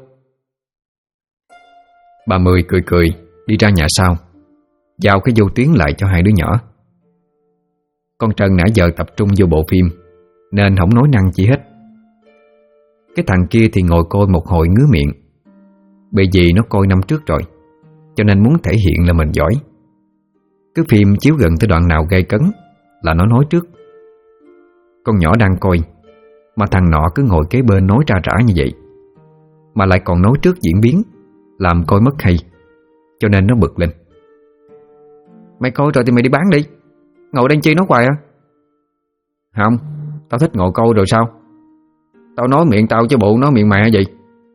Bà Mười cười cười đi ra nhà sau, giao cái vô tuyến lại cho hai đứa nhỏ. Con Trân nãy giờ tập trung vô bộ phim nên không nói năng chi hết. Cái thằng kia thì ngồi coi một hồi ngứa miệng. Bởi vì nó coi năm trước rồi, cho nên muốn thể hiện là mình giỏi. Cứ phim chiếu gần tới đoạn nào gây cấn là nó nói trước. Con nhỏ đang coi mà thằng nọ cứ ngồi kế bên nói ra rã như vậy, mà lại còn nói trước diễn biến, làm coi mất hay. Cho nên nó bực lên: Mày coi rồi thì mày đi bán đi, ngồi đây chi nói hoài à. Không, tao thích ngồi coi rồi sao. Tao nói miệng tao chứ bộ nói miệng mẹ vậy.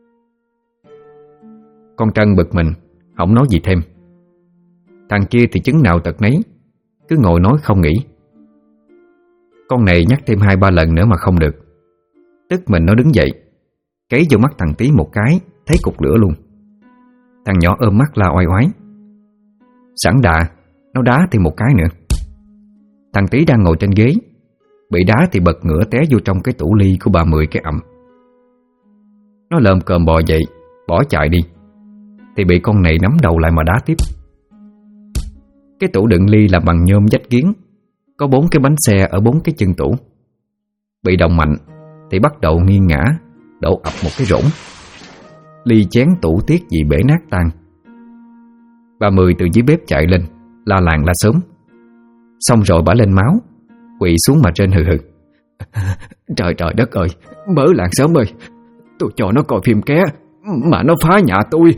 Con Trân bực mình, không nói gì thêm. Thằng kia thì chứng nào tật nấy, cứ ngồi nói không nghỉ. Con này nhắc thêm 2-3 lần nữa mà không được. Tức mình nó đứng dậy, cấy vô mắt thằng Tí một cái, thấy cục lửa luôn. Thằng nhỏ ôm mắt la oai oái. Sẵn đà, nó đá thêm một cái nữa. Thằng Tí đang ngồi trên ghế, bị đá thì bật ngửa té vô trong cái tủ ly của bà Mười cái ầm. Nó lơm cơm bò dậy, bỏ chạy đi, thì bị con này nắm đầu lại mà đá tiếp. Cái tủ đựng ly là bằng nhôm vách kiếng, có 4 cái bánh xe ở 4 cái chân tủ. Bị động mạnh thì bắt đầu nghiêng ngã, đổ ập một cái rỗng. Ly chén tủ tiết gì bể nát tan. Bà Mười từ dưới bếp chạy lên, la làng la sớm. Xong rồi bả lên máu, quỵ xuống mà trên hừ hừ: Trời trời đất ơi, bớ làng sớm ơi, tôi cho nó coi phim ké mà nó phá nhà tôi.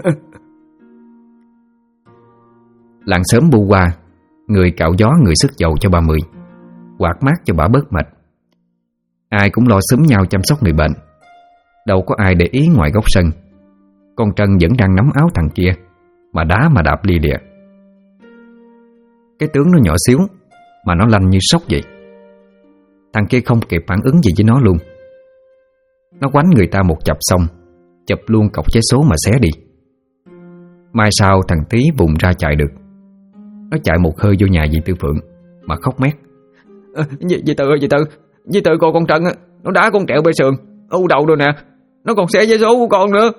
Làng sớm bu qua, người cạo gió người sức dầu cho bà Mười, quạt mát cho bà bớt mệt. Ai cũng lo xúm nhau chăm sóc người bệnh, đâu có ai để ý ngoài góc sân. Con Trân vẫn đang nắm áo thằng kia mà đá mà đạp lia lịa. Cái tướng nó nhỏ xíu mà nó lanh như sóc vậy. Thằng kia không kịp phản ứng gì với nó luôn. Nó quánh người ta một chập xong, chụp luôn cọc vé số mà xé đi. Mai sau thằng Tí vùng ra chạy được. Nó chạy một hơi vô nhà dì Tư Phượng mà khóc mét. Dì Tư coi con Trân á, nó đá con Trẹo bê sườn, u đầu rồi nè, nó còn xé vé số của con nữa.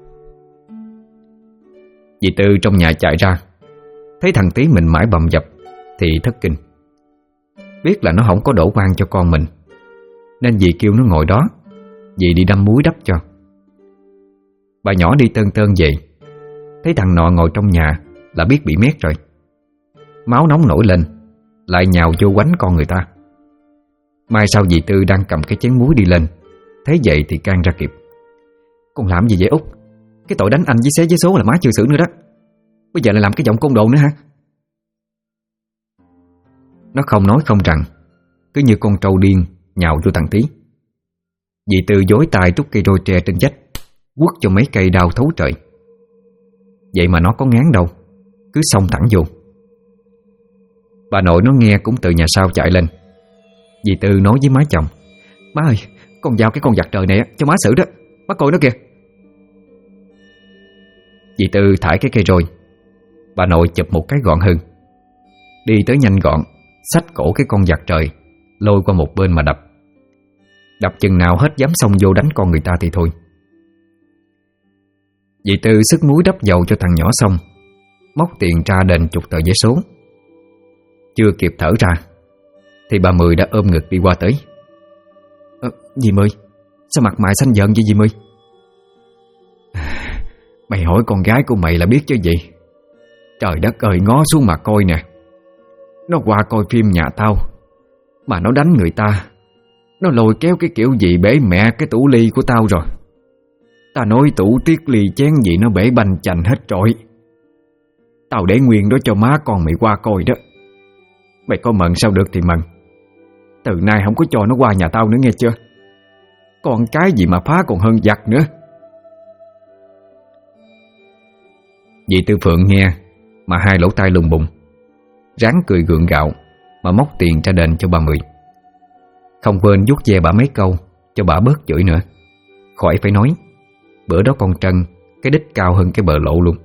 Dì Tư trong nhà chạy ra, thấy thằng Tí mình mãi bầm dập thì thất kinh. Biết là nó không có đổ oan cho con mình, nên dì kêu nó ngồi đó, dì đi đâm muối đắp cho. Bà nhỏ đi tơn tơn về, thấy thằng nọ ngồi trong nhà là biết bị mét rồi. Máu nóng nổi lên, lại nhào vô quánh con người ta. Mai sau dì Tư đang cầm cái chén muối đi lên, thấy vậy thì can ra kịp. Con làm gì vậy Út? Cái tội đánh anh với xé giấy số là má chưa xử nữa đó, bây giờ lại làm cái giọng côn đồ nữa hả? Nó không nói không rằng, cứ như con trâu điên nhào vô thằng Tí. Dì Tư dối tay trút cây roi tre trên vách, quất cho mấy cây đau thấu trời. Vậy mà nó có ngán đâu, cứ xông thẳng vô. Bà nội nó nghe cũng từ nhà sau chạy lên. Dì Tư nói với má chồng: Má ơi, con giao cái con giặc trời này cho má xử đó, má coi nó kìa. Dì Tư thải cái cây roi. Bà nội chụp một cái gọn hơn, đi tới nhanh gọn, xách cổ cái con giặc trời, lôi qua một bên mà đập. Đập chừng nào hết dám xông vô đánh con người ta thì thôi. Dì Tư sức muối đắp dầu cho thằng nhỏ xong, móc tiền ra đền chục tờ giấy số. Chưa kịp thở ra thì bà Mười đã ôm ngực đi qua tới. Dì Mười, sao mặt mày xanh giận vậy dì Mười? Mày hỏi con gái của mày là biết chứ gì. Trời đất ơi, ngó xuống mà coi nè. Nó qua coi phim nhà tao mà nó đánh người ta, nó lôi kéo cái kiểu gì bể mẹ cái tủ ly của tao rồi. Ta nói tủ tiết ly chén gì nó bể banh chành hết trọi. Tao để nguyên đó cho má con mày qua coi đó. Mày có mận sao được thì mận, từ nay không có cho nó qua nhà tao nữa nghe chưa. Còn cái gì mà phá còn hơn giặc nữa. Dì Tư Phượng nghe mà hai lỗ tai lùng bùng, ráng cười gượng gạo mà móc tiền ra đền cho bà Mười. Không quên vuốt ve bà mấy câu cho bà bớt chửi nữa. Khỏi phải nói, bữa đó con Trân cái đích cao hơn cái bờ lộ luôn.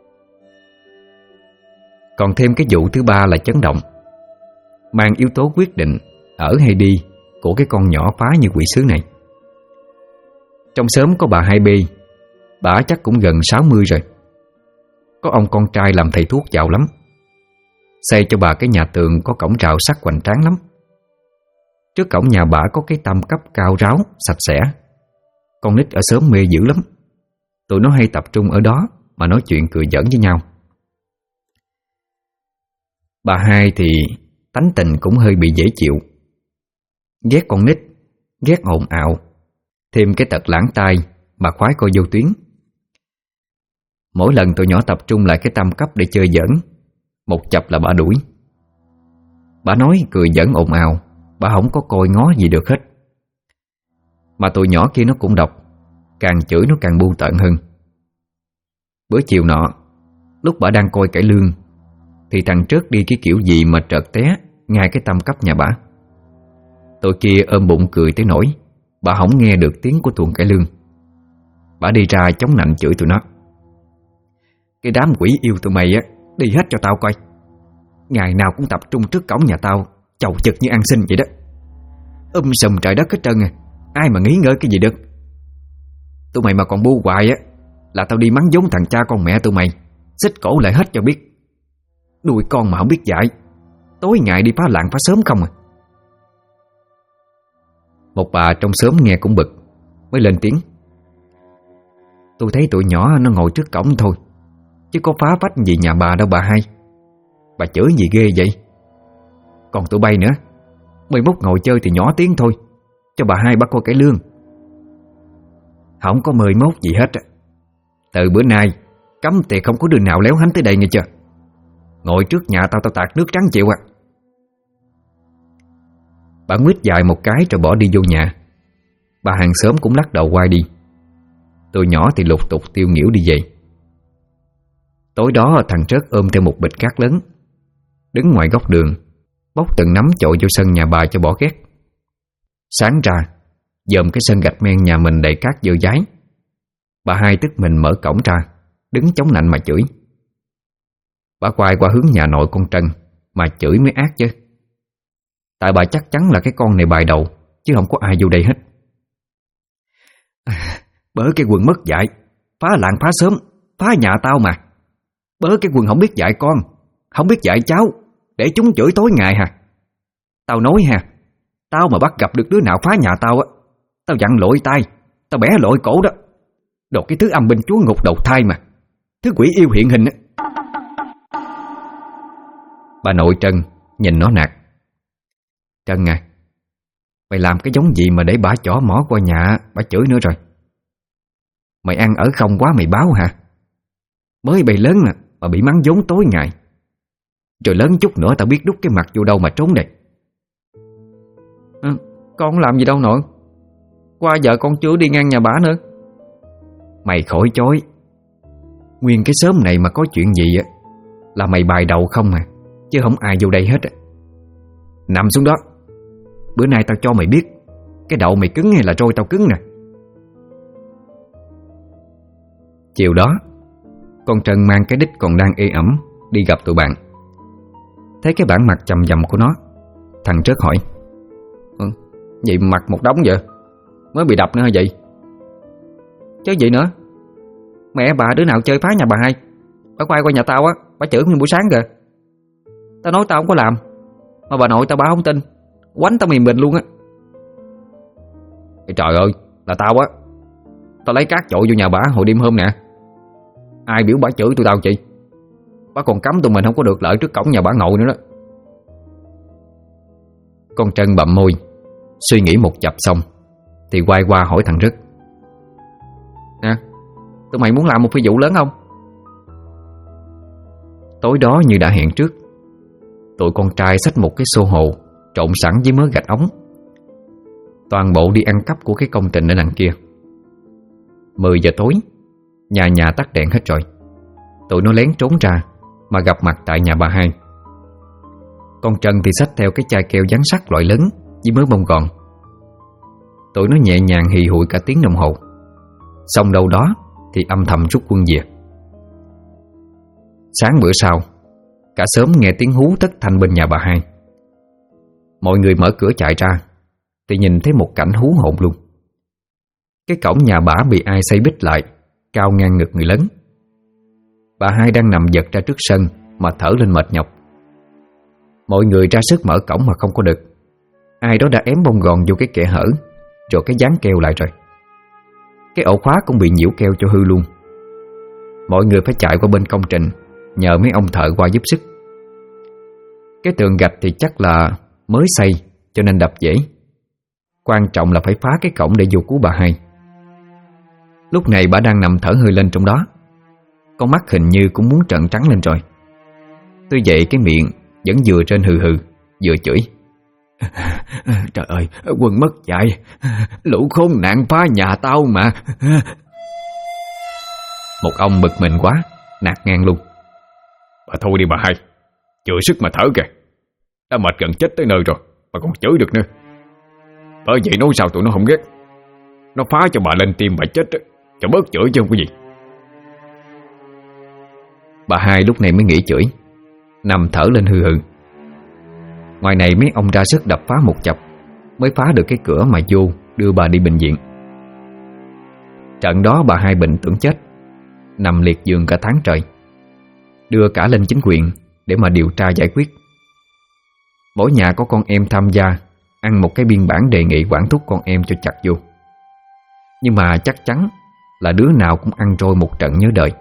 Còn thêm cái vụ thứ ba là chấn động, mang yếu tố quyết định ở hay đi của cái con nhỏ phá như quỷ sứ này. Trong xóm có bà Hai B, bà chắc cũng gần 60 rồi. Có ông con trai làm thầy thuốc giàu lắm, xây cho bà cái nhà tường có cổng rào sắt hoành tráng lắm. Trước cổng nhà bà có cái tam cấp cao ráo, sạch sẽ. Con nít ở xóm mê dữ lắm. Tụi nó hay tập trung ở đó mà nói chuyện cười giỡn với nhau. Bà Hai thì tánh tình cũng hơi bị dễ chịu, ghét con nít, ghét ồn ào, thêm cái tật lãng tai mà khoái coi vô tuyến. Mỗi lần tụi nhỏ tập trung lại cái tam cấp để chơi giỡn, một chập là bà đuổi. Bà nói cười giỡn ồn ào, bà không có coi ngó gì được hết. Mà tụi nhỏ kia nó cũng độc, càng chửi nó càng bu tợn hơn. Bữa chiều nọ, lúc bà đang coi cải lương thì thằng Trớt đi cái kiểu gì mà trợt té ngay cái tam cấp nhà bà. Tụi kia ôm bụng cười tới nỗi bà không nghe được tiếng của tuồng cải lương. Bà đi ra chống nạnh chửi tụi nó: Cái đám quỷ yêu tụi mày á, đi hết cho tao coi. Ngày nào cũng tập trung trước cổng nhà tao, chầu chực như ăn xin vậy đó. Sùm trời đất hết trơn à, ai mà nghĩ ngợi cái gì được. Tụi mày mà còn bu hoài á là tao đi mắng vốn thằng cha con mẹ tụi mày, xích cổ lại hết cho biết. Đuôi con mà không biết dạy, tối ngày đi phá làng phá xóm không à. Một bà trong xóm nghe cũng bực, mới lên tiếng: Tôi thấy tụi nhỏ nó ngồi trước cổng thôi, chứ có phá vách gì nhà bà đâu bà Hai. Bà chửi gì ghê vậy? Còn tụi bay nữa, 11 ngồi chơi thì nhỏ tiếng thôi, cho bà Hai bắt coi cải lương. Không có 11 gì hết á. Từ bữa nay cấm tiệt không có đường nào léo hánh tới đây nghe chưa. Ngồi trước nhà tao tạt nước trắng chịu à. Bà nguyết dài một cái rồi bỏ đi vô nhà. Bà hàng xóm cũng lắc đầu quay đi. Tụi nhỏ thì lục tục tiêu nghỉu đi về. Tối đó thằng Trớt ôm theo một bịch cát lớn, đứng ngoài góc đường bóc từng nắm chội vô sân nhà bà cho bỏ ghét. Sáng ra dòm cái sân gạch men nhà mình đầy cát dơ dái. Bà Hai tức mình mở cổng ra, đứng chống nạnh mà chửi. Bà quay qua hướng nhà nội con Trân mà chửi mới ác chứ. Tại bà chắc chắn là cái con này bài đầu, chứ không có ai vô đây hết. Bớ cái quần mất dạy, phá làng phá xóm, phá nhà tao mà. Bớ cái quần không biết dạy con, không biết dạy cháu, để chúng chửi tối ngày hả? Tao nói ha, tao mà bắt gặp được đứa nào phá nhà tao á, tao dặn lội tay, tao bẻ lội cổ đó. Đồ cái thứ âm binh chúa ngục đầu thai mà, thứ quỷ yêu hiện hình á. Bà nội Trân nhìn nó nạt. Trân à, mày làm cái giống gì mà để bả chỏ mỏ qua nhà bả chửi nữa rồi? Mày ăn ở không quá mày báo hả? Mới bày lớn mà bị mắng vốn tối ngày. Rồi lớn chút nữa tao biết đút cái mặt vô đâu mà trốn đây. Con không làm gì đâu nội. Qua giờ con chưa đi ngang nhà bả nữa. Mày khỏi chối. Nguyên cái xóm này mà có chuyện gì á là mày bài đầu không mà, chứ không ai vô đây hết á. Nằm xuống đó. Bữa nay tao cho mày biết cái đậu mày cứng hay là trôi tao cứng nè. Chiều đó, con Trân mang cái đít còn đang ê ẩm đi gặp tụi bạn. Thấy cái bản mặt chầm chầm của nó, thằng Trớt hỏi: Gì mặt một đống vậy? Mới bị đập nữa hả vậy? Chứ gì nữa? Mẹ bà đứa nào chơi phá nhà bà Hai, bà quay qua nhà tao á, bà chửi nguyên buổi sáng kìa. Tao nói tao không có làm, mà bà nội tao bà không tin, quánh tao mìm bình luôn á. Trời ơi, là tao á. Tao lấy cát chội vô nhà bà hồi đêm hôm nè. Ai biểu bà chửi tụi tao chị? Bà còn cấm tụi mình không có được lợi trước cổng nhà bà ngồi nữa đó. Con Trân bậm môi, suy nghĩ một chập xong thì quay qua hỏi thằng Rứt: Nè, tụi mày muốn làm một phi vụ lớn không? Tối đó như đã hẹn trước, tụi con trai xách một cái xô hồ trộn sẵn với mớ gạch ống, toàn bộ đi ăn cắp của cái công trình ở đằng kia. 10 giờ tối, nhà tắt đèn hết rồi. Tụi nó lén trốn ra mà gặp mặt tại nhà bà Hai. Con Trân thì xách theo cái chai keo dán sắt loại lớn với mớ bông gòn. Tụi nó nhẹ nhàng hì hụi cả tiếng đồng hồ. Xong đâu đó thì âm thầm rút quân về. Sáng bữa sau, cả xóm nghe tiếng hú tất thanh bên nhà bà Hai. Mọi người mở cửa chạy ra thì nhìn thấy một cảnh hú hồn luôn. Cái cổng nhà bả bị ai xây bít lại, cao ngang ngực người lớn. Bà Hai đang nằm giật ra trước sân mà thở lên mệt nhọc. Mọi người ra sức mở cổng mà không có được. Ai đó đã ém bông gòn vô cái kẽ hở, rồi cái dán keo lại rồi. Cái ổ khóa cũng bị nhiễu keo cho hư luôn. Mọi người phải chạy qua bên công trình, nhờ mấy ông thợ qua giúp sức. Cái tường gạch thì chắc là mới xây cho nên đập dễ. Quan trọng là phải phá cái cổng để vô cứu bà Hai. Lúc này bà đang nằm thở hơi lên trong đó. Con mắt hình như cũng muốn trợn trắng lên rồi. Tuy vậy cái miệng vẫn vừa trên hừ hừ, vừa chửi: Trời ơi, quân mất dạy, lũ khốn nạn phá nhà tao mà. Một ông bực mình quá, nạt ngang luôn: Bà thôi đi bà Hai, chữa sức mà thở kìa. Đã mệt gần chết tới nơi rồi mà còn chửi được nữa. Bởi vậy nói sao tụi nó không ghét. Nó phá cho bà lên tim bà chết cho bớt chửi chứ không có gì. Bà Hai lúc này mới nghỉ chửi, nằm thở lên hừ hừ. Ngoài này mấy ông ra sức đập phá một chập mới phá được cái cửa mà vô đưa bà đi bệnh viện. Trận đó bà Hai bệnh tưởng chết, nằm liệt giường cả tháng trời, đưa cả lên chính quyền để mà điều tra giải quyết. Mỗi nhà có con em tham gia ăn một cái biên bản đề nghị quản thúc con em cho chặt vô. Nhưng mà chắc chắn là đứa nào cũng ăn trôi một trận nhớ đời.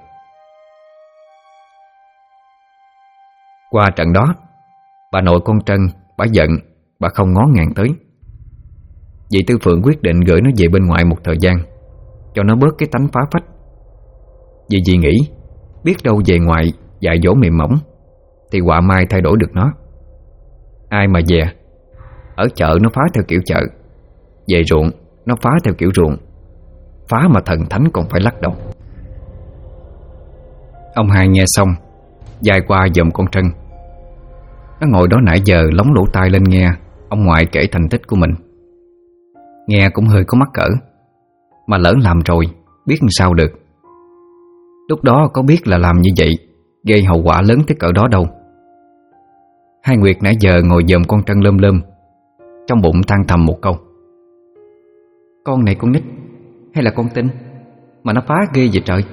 Qua trận đó, bà nội con Trân bà giận, bà không ngó ngàng tới. Dì Tư Phượng quyết định gửi nó về bên ngoài một thời gian, cho nó bớt cái tánh phá phách. Vì dì nghĩ biết đâu về ngoại dạy dỗ mềm mỏng thì họa mai thay đổi được nó. Ai mà về, ở chợ nó phá theo kiểu chợ, về ruộng nó phá theo kiểu ruộng, phá mà thần thánh còn phải lắc đầu. Ông Hai nghe xong, dài qua dòm con Trân. Nó ngồi đó nãy giờ lóng lỗ tai lên nghe ông ngoại kể thành tích của mình. Nghe cũng hơi có mắc cỡ, mà lỡ làm rồi biết làm sao được. Lúc đó có biết là làm như vậy gây hậu quả lớn tới cỡ đó đâu. Hai Nguyệt nãy giờ ngồi dòm con Trân lơm lơm, trong bụng than thầm một câu: con này con nít hay là con tinh mà nó phá ghê vậy trời.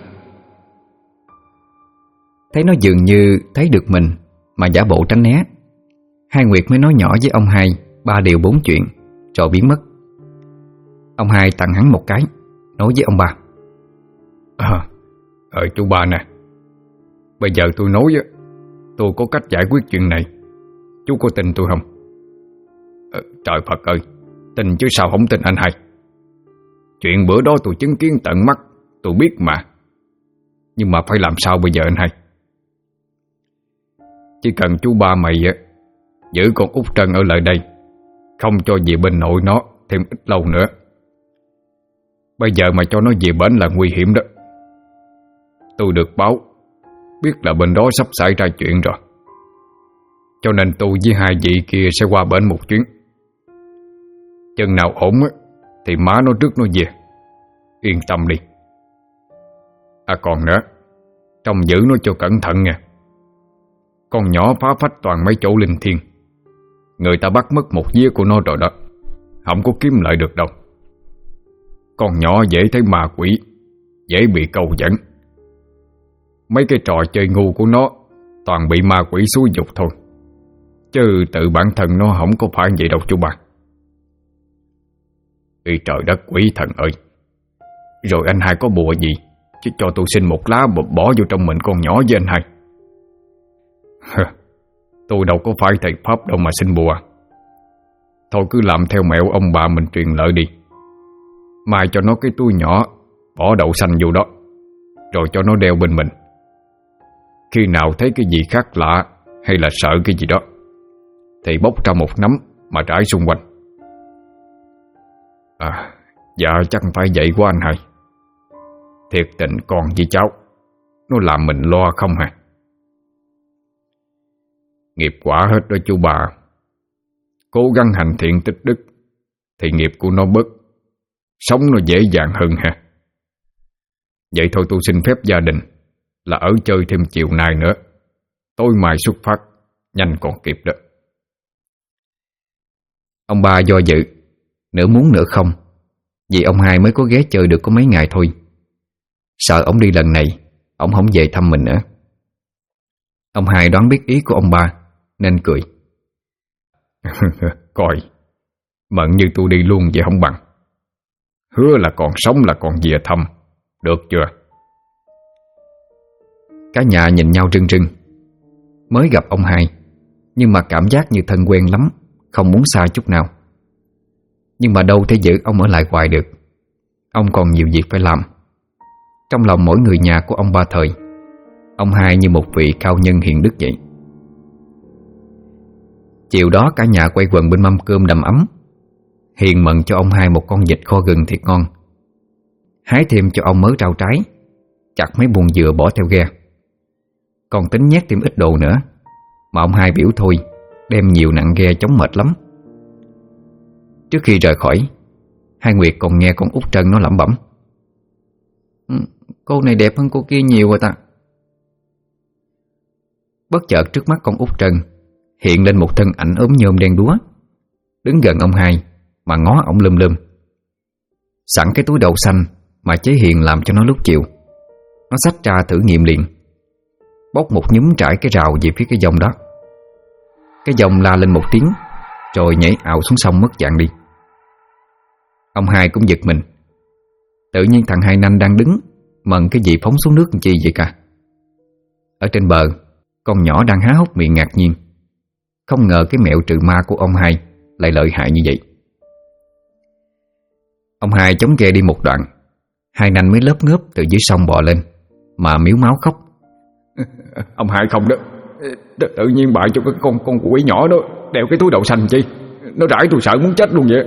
Thấy nó dường như thấy được mình mà giả bộ tránh né, Hai Nguyệt mới nói nhỏ với ông hai 3 điều 4 chuyện rồi biến mất. Ông hai tặng hắn một cái, nói với ông ba: Chú ba nè, bây giờ tôi nói á, tôi có cách giải quyết chuyện này, chú có tin tôi không? Trời Phật ơi, tin chứ sao không tin anh hai. Chuyện bữa đó tôi chứng kiến tận mắt, tôi biết mà. Nhưng mà phải làm sao bây giờ anh hai? Chỉ cần chú ba mày á giữ con Út Trân ở lại đây, không cho về bên nội nó thêm ít lâu nữa. Bây giờ mà cho nó về bển là nguy hiểm đó. Tôi được báo biết là bên đó sắp xảy ra chuyện rồi, cho nên tôi với hai vị kia sẽ qua bển một chuyến. Chừng nào ổn á thì má nó trước nó về. Yên tâm đi. Còn nữa, trông giữ nó cho cẩn thận nha. Con nhỏ phá phách toàn mấy chỗ linh thiêng, người ta bắt mất một vía của nó rồi đó, không có kiếm lại được đâu. Con nhỏ dễ thấy ma quỷ, dễ bị câu dẫn. Mấy cái trò chơi ngu của nó toàn bị ma quỷ xúi dục thôi, chứ tự bản thân nó không có phải vậy đâu chú ba. Ê trời đất quỷ thần ơi, rồi anh hai có bùa gì chứ cho tôi xin một lá bỏ vô trong mình con nhỏ với anh hai? Tôi đâu có phải thầy pháp đâu mà xin bùa. Thôi cứ làm theo mẹo ông bà mình truyền lợi đi. Mai cho nó cái túi nhỏ, bỏ đậu xanh vô đó, rồi cho nó đeo bên mình. Khi nào thấy cái gì khác lạ hay là sợ cái gì đó thì bốc ra một nắm mà trải xung quanh. Dạ chắc phải vậy của anh hai. Thiệt tình con với cháu nó làm mình lo không hả? Nghiệp quả hết đó chú bà. Cố gắng hành thiện tích đức thì nghiệp của nó bớt, sống nó dễ dàng hơn ha. Vậy thôi tôi xin phép gia đình là ở chơi thêm chiều nay nữa, tối mai xuất phát, nhanh còn kịp đó. Ông ba do dự, nửa muốn nửa không, vì ông hai mới có ghé chơi được có mấy ngày thôi. Sợ ông đi lần này ông không về thăm mình nữa. Ông hai đoán biết ý của ông ba nên cười. Coi mận như tôi đi luôn vậy không bằng. Hứa là còn sống là còn về thăm, được chưa? Cả nhà nhìn nhau rưng rưng. Mới gặp ông hai nhưng mà cảm giác như thân quen lắm, không muốn xa chút nào. Nhưng mà đâu thể giữ ông ở lại hoài được. Ông còn nhiều việc phải làm. Trong lòng mỗi người nhà của ông ba Thời, ông hai như một vị cao nhân hiền đức vậy. Chiều đó cả nhà quay quần bên mâm cơm đầm ấm. Hiền mận cho ông hai một con vịt kho gừng thiệt ngon, hái thêm cho ông mớ rau trái, chặt mấy buồng dừa bỏ theo ghe. Còn tính nhét thêm ít đồ nữa, mà ông hai biểu thôi, đem nhiều nặng ghe chống mệt lắm. Trước khi rời khỏi, Hai Nguyệt còn nghe con Út Trân nó lẩm bẩm: Cô này đẹp hơn cô kia nhiều rồi ta. Bất chợt trước mắt con Út Trân hiện lên một thân ảnh ốm nhôm đen đúa, đứng gần ông hai mà ngó ổng lum lum. Sẵn cái túi đậu xanh mà chế Hiền làm cho nó lúc chiều, nó xách ra thử nghiệm liền, bốc một nhúm trải cái rào về phía cái dòng đó. Cái dòng la lên một tiếng rồi nhảy ào xuống sông mất dạng đi. Ông hai cũng giật mình. Tự nhiên thằng Hai Nanh đang đứng mần cái gì phóng xuống nước làm chi vậy cả. Ở trên bờ, con nhỏ đang há hốc miệng ngạc nhiên, không ngờ cái mẹo trừ ma của ông hai lại lợi hại như vậy. Ông hai chống ghe đi một đoạn, Hai Nanh mới lớp ngớp từ dưới sông bò lên mà miếu máu khóc. Ông hai không đó, tự nhiên bại cho cái con quỷ nhỏ đó đeo cái túi đậu xanh chi. Nó rải tôi sợ muốn chết luôn vậy.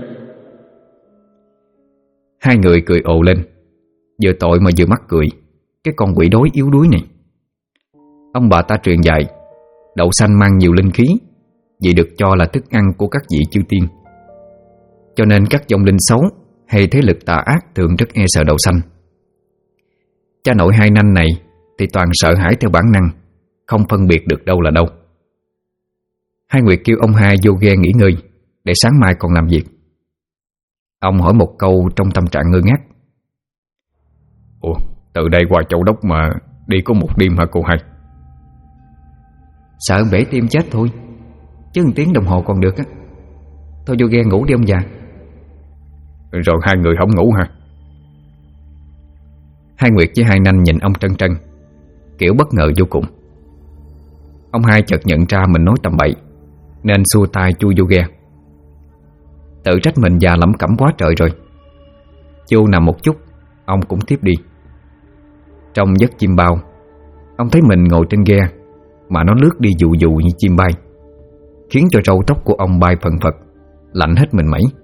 Hai người cười ồ lên, vừa tội mà vừa mắc cười cái con quỷ đói yếu đuối này. Ông bà ta truyền dạy đậu xanh mang nhiều linh khí, vì được cho là thức ăn của các vị chư tiên. Cho nên các vong linh xấu hay thế lực tà ác thường rất e sợ đậu xanh. Cha nội hai nanh này thì toàn sợ hãi theo bản năng, không phân biệt được đâu là đâu. Hai Nguyệt kêu ông hai vô ghe nghỉ ngơi để sáng mai còn làm việc. Ông hỏi một câu trong tâm trạng ngơ ngác. Ủa, từ đây qua Châu Đốc mà đi có một đêm hả cô hai? Sợ bể tim chết thôi, chứ 1 tiếng đồng hồ còn được á. Thôi vô ghe ngủ đi ông già. Rồi hai người không ngủ hả? Hai Nguyệt với hai nanh nhìn ông trân trân, kiểu bất ngờ vô cùng. Ông hai chợt nhận ra mình nói tầm bậy, nên xua tay chui vô ghe. Tự trách mình già lẩm cẩm quá trời rồi. Chu nằm một chút, ông cũng tiếp đi. Trong giấc chim bao, ông thấy mình ngồi trên ghe mà nó lướt đi dụ dụ như chim bay, khiến cho râu tóc của ông bay phần phật, lạnh hết mình mẩy.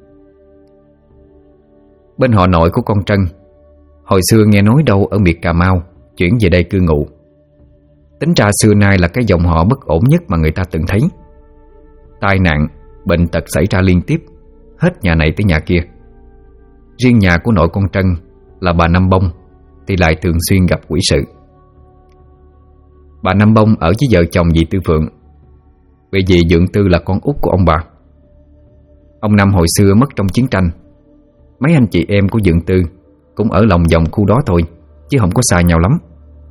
Bên họ nội của con Trân, hồi xưa nghe nói đâu ở miệt Cà Mau chuyển về đây cư ngụ. Tính ra xưa nay là cái dòng họ bất ổn nhất mà người ta từng thấy. Tai nạn, bệnh tật xảy ra liên tiếp, hết nhà này tới nhà kia. Riêng nhà của nội con Trân là bà Năm Bông thì lại thường xuyên gặp quỷ sự. Bà Năm Bông ở với vợ chồng dì Tư Phượng, vì dì Dượng Tư là con út của ông bà. Ông Năm hồi xưa mất trong chiến tranh. Mấy anh chị em của Dượng Tư cũng ở lòng vòng khu đó thôi, chứ không có xa nhau lắm.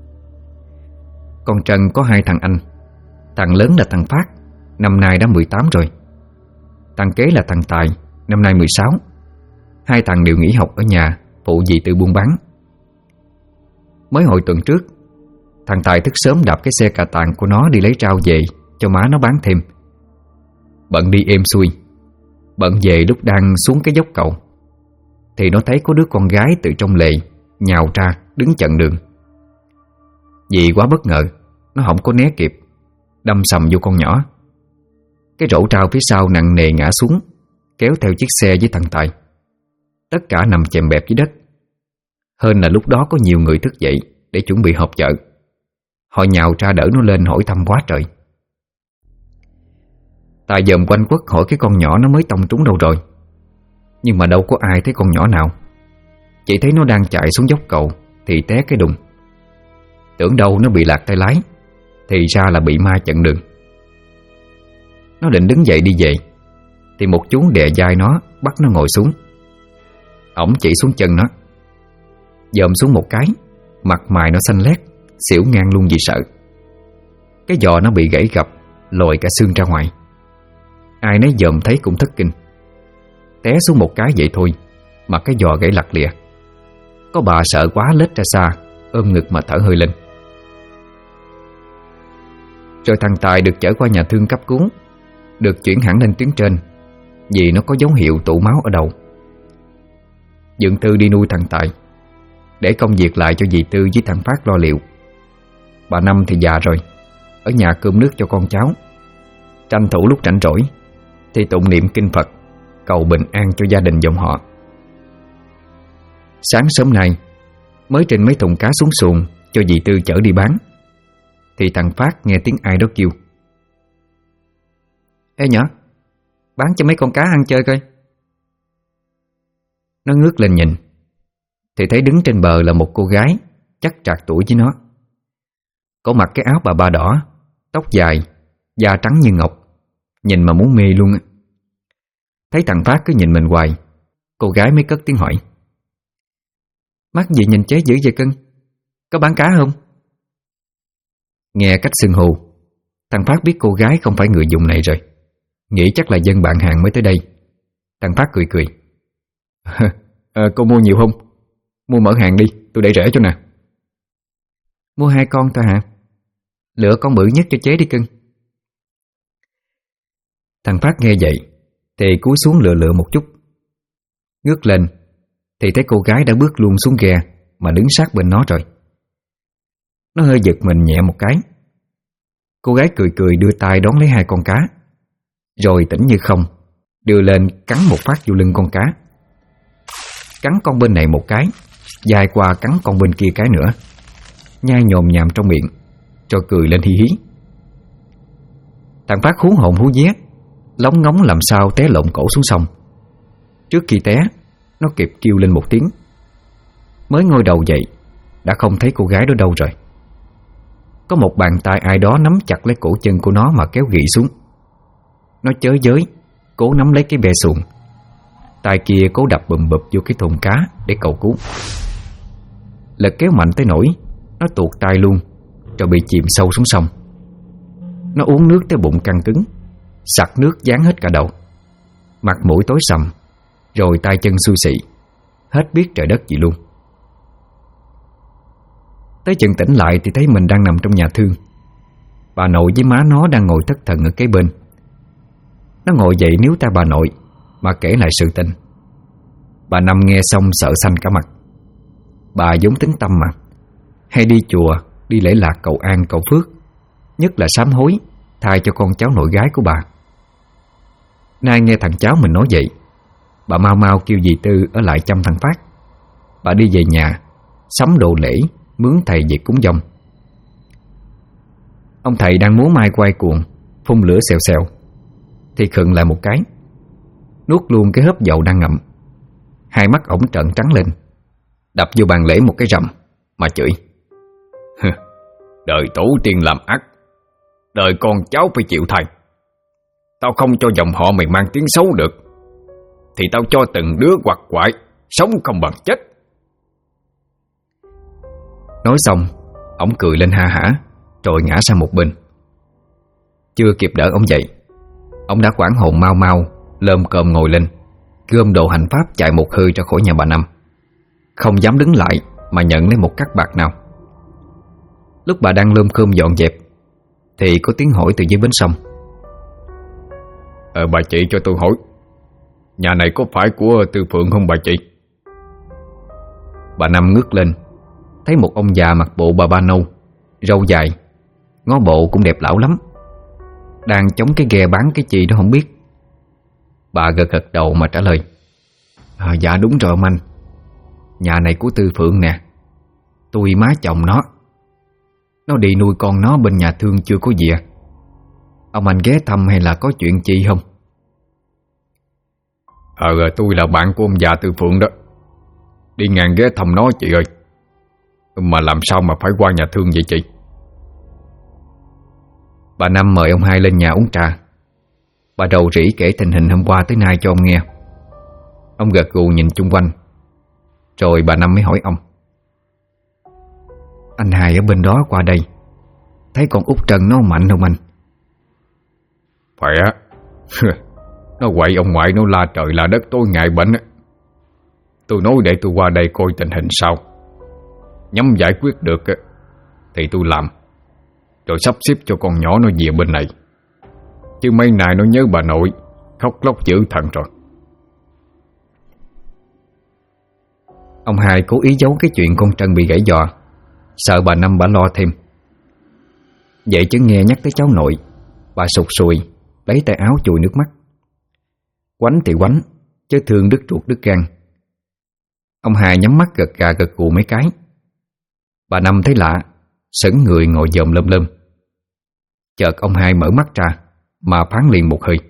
Con Trân có 2 thằng anh. Thằng lớn là thằng Phát, năm nay đã 18 rồi. Thằng kế là thằng Tài, năm nay 16. 2 thằng đều nghỉ học ở nhà phụ dì Tư buôn bán. Mới hồi tuần trước, thằng Tài thức sớm đạp cái xe cà tàng của nó đi lấy rau về cho má nó bán thêm. Bận đi êm xuôi, bận về lúc đang xuống cái dốc cầu thì nó thấy có đứa con gái từ trong lề nhào ra đứng chặn đường. Vì quá bất ngờ, nó không có né kịp, đâm sầm vô con nhỏ. Cái rổ rau phía sau nặng nề ngã xuống, kéo theo chiếc xe với thằng Tài. Tất cả nằm chèm bẹp dưới đất. Hên là lúc đó có nhiều người thức dậy để chuẩn bị họp chợ. Họ nhào ra đỡ nó lên hỏi thăm quá trời. Tài dòm quanh quất hỏi cái con nhỏ nó mới tông trúng đâu rồi, nhưng mà đâu có ai thấy con nhỏ nào. Chỉ thấy nó đang chạy xuống dốc cầu thì té cái đùng. Tưởng đâu nó bị lạc tay lái, thì ra là bị ma chặn đường. Nó định đứng dậy đi về thì một chú đè vai nó, bắt nó ngồi xuống. Ổng chỉ xuống chân nó, dòm xuống một cái, mặt mày nó xanh lét, xỉu ngang luôn vì sợ. Cái giò nó bị gãy gập, lồi cả xương ra ngoài. Ai nấy dòm thấy cũng thất kinh. Té xuống một cái vậy thôi mà cái giò gãy lặt lìa. Có bà sợ quá lết ra xa, ôm ngực mà thở hơi lên. Rồi thằng Tài được chở qua nhà thương cấp cứu, được chuyển hẳn lên tuyến trên vì nó có dấu hiệu tụ máu ở đầu. Dượng Tư đi nuôi thằng Tài, để công việc lại cho dì Tư với thằng Phát lo liệu. Bà Năm thì già rồi, ở nhà cơm nước cho con cháu. Tranh thủ lúc rảnh rỗi thì tụng niệm kinh Phật, cầu bình an cho gia đình dòng họ. Sáng sớm nay mới trên mấy thùng cá xuống xuồng cho dì Tư chở đi bán, thì thằng Phát nghe tiếng ai đó kêu: "Ê nhỏ, bán cho mấy con cá ăn chơi coi." Nó ngước lên nhìn thì thấy đứng trên bờ là một cô gái chắc trạc tuổi với nó. Có mặc cái áo bà ba đỏ, tóc dài, da trắng như ngọc, nhìn mà muốn mê luôn á. Thấy thằng Phát cứ nhìn mình hoài, cô gái mới cất tiếng hỏi: "Mắt gì nhìn chế dữ vậy cưng? Có bán cá không?" Nghe cách xưng hô, thằng Phát biết cô gái không phải người vùng này rồi, nghĩ chắc là dân bạn hàng mới tới đây. Thằng Phát cười cười: "Cô mua nhiều không? Mua mở hàng đi, tôi để rẻ cho nè." "Mua 2 con thôi hả? Lựa con bự nhất cho chế đi cưng." Thằng Phát nghe vậy thì cúi xuống lựa một chút. Ngước lên thì thấy cô gái đã bước luôn xuống ghe mà đứng sát bên nó rồi. Nó hơi giật mình nhẹ một cái. Cô gái cười cười đưa tay đón lấy 2 con cá, rồi tỉnh như không đưa lên cắn một phát vô lưng con cá. Cắn con bên này một cái, dài qua cắn con bên kia cái nữa, nhai nhồm nhàm trong miệng, rồi cười lên hí hí. Thằng Phát hú hồn hú vía, lóng ngóng làm sao té lộn cổ xuống sông. Trước khi té, nó kịp kêu lên một tiếng. Mới ngoi đầu dậy đã không thấy cô gái đó đâu rồi. Có một bàn tay ai đó nắm chặt lấy cổ chân của nó mà kéo gị xuống. Nó chới giới cố nắm lấy cái bè xuồng, tay kia cố đập bùm bụp vô cái thùng cá để cầu cứu. Lực kéo mạnh tới nỗi nó tuột tay luôn, rồi bị chìm sâu xuống sông. Nó uống nước tới bụng căng cứng, sặc nước dán hết cả đầu, mặt mũi tối sầm, rồi tay chân xui xị, hết biết trời đất gì luôn. Tới chừng tỉnh lại thì thấy mình đang nằm trong nhà thương. Bà nội với má nó đang ngồi thất thần ở kế bên. Nó ngồi dậy níu tay bà nội mà kể lại sự tình. Bà Năm nghe xong sợ xanh cả mặt. Bà giống tính tâm mà, hay đi chùa, đi lễ lạc cầu an cầu phước, nhất là sám hối thay cho con cháu nội gái của bà. Nay nghe thằng cháu mình nói vậy, bà mau mau kêu dì Tư ở lại chăm thằng Phát. Bà đi về nhà sắm đồ lễ, mướn thầy về cúng dông. Ông thầy đang múa mai quay cuồng, phun lửa xèo xèo, thì khựng lại một cái, nuốt luôn cái hớp dầu đang ngậm. Hai mắt ổng trợn trắng lên, đập vô bàn lễ một cái rầm mà chửi: Đời tổ tiên làm ác, đời con cháu phải chịu thay. Tao không cho dòng họ mày mang tiếng xấu được, thì tao cho từng đứa quặt quại sống không bằng chết. Nói xong, ổng cười lên ha hả, rồi ngã sang một bên. Chưa kịp đỡ ông dậy, ông đã quảng hồn mau mau lơm cơm ngồi lên, gom đồ hành pháp chạy một hơi ra khỏi nhà bà Năm, không dám đứng lại mà nhận lấy một cắc bạc nào. Lúc bà đang lơm cơm dọn dẹp thì có tiếng hỏi từ dưới bến sông: Bà chị cho tôi hỏi, nhà này có phải của Tư Phượng không bà chị? Bà Năm ngước lên, thấy một ông già mặc bộ bà ba nâu, râu dài, ngó bộ cũng đẹp lão lắm, đang chống cái ghe bán cái gì đó không biết. Bà gật gật đầu mà trả lời: Dạ đúng rồi ông anh, nhà này của Tư Phượng nè. Tôi má chồng nó đi nuôi con nó bên nhà thương chưa có gì à. Ông anh ghé thăm hay là có chuyện chi không? Tôi là bạn của ông già Tư Phượng đó, đi ngang ghé thăm nó chị ơi. Mà làm sao mà phải qua nhà thương vậy chị? Bà Năm mời ông hai lên nhà uống trà. Bà rầu rĩ kể tình hình hôm qua tới nay cho ông nghe. Ông gật gù nhìn chung quanh, rồi bà Năm mới hỏi ông: Anh hai ở bên đó qua đây, thấy con út Trần nó mạnh không anh? Phải á. Nó quậy ông ngoại nó la trời la đất tối ngày bệnh á. Tôi nói để tôi qua đây coi tình hình sao, nhắm giải quyết được thì tôi làm, rồi sắp xếp cho con nhỏ nó về bên này. Chứ mấy nay nó nhớ bà nội, khóc lóc dữ thần rồi. Ông hai cố ý giấu cái chuyện con Trân bị gãy giò, sợ bà Năm bà lo thêm. Vậy chứ nghe nhắc tới cháu nội, bà sụt sùi lấy tay áo chùi nước mắt. Quánh thì quánh, chứ thương đứt ruột đứt gan. Ông hai nhắm mắt gật gà gật gù mấy cái. Bà Năm thấy lạ, sững người ngồi dòm lơm lơm. Chợt ông hai mở mắt ra mà phán liền một hơi: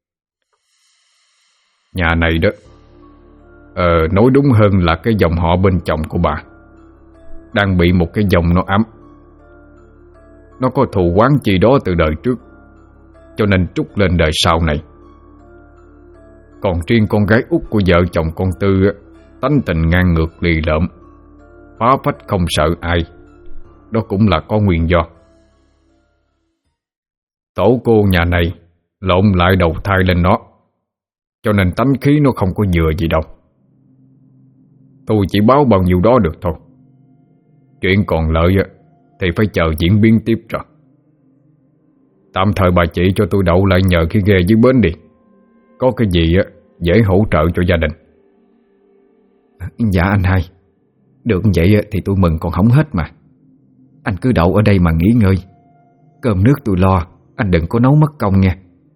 Nhà này đó, nói đúng hơn là cái dòng họ bên chồng của bà đang bị một cái dòng nó ám. Nó có thù oán chi đó từ đời trước, cho nên trút lên đời sau này. Còn riêng con gái út của vợ chồng con Tư, tánh tình ngang ngược lì lợm, phá phách không sợ ai, đó cũng là có nguyên do. Tổ cô nhà này lộn lại đầu thai lên nó, cho nên tánh khí nó không có vừa gì đâu. Tôi chỉ báo bao nhiêu đó được thôi. Chuyện còn lợi thì phải chờ diễn biến tiếp rồi. Tạm thời bà chị cho tôi đậu lại nhờ cái ghe dưới bến đi. Có cái gì dễ hỗ trợ cho gia đình. Dạ anh hai, được vậy thì tôi mừng còn không hết mà. Anh cứ đậu ở đây mà nghỉ ngơi, cơm nước tôi lo, anh đừng có nấu mất công nghe.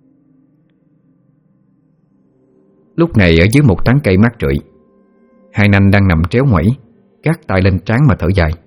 Lúc này ở dưới một tán cây mát rượi, hai nanh đang nằm tréo ngoẩy, gác tay lên trán mà thở dài.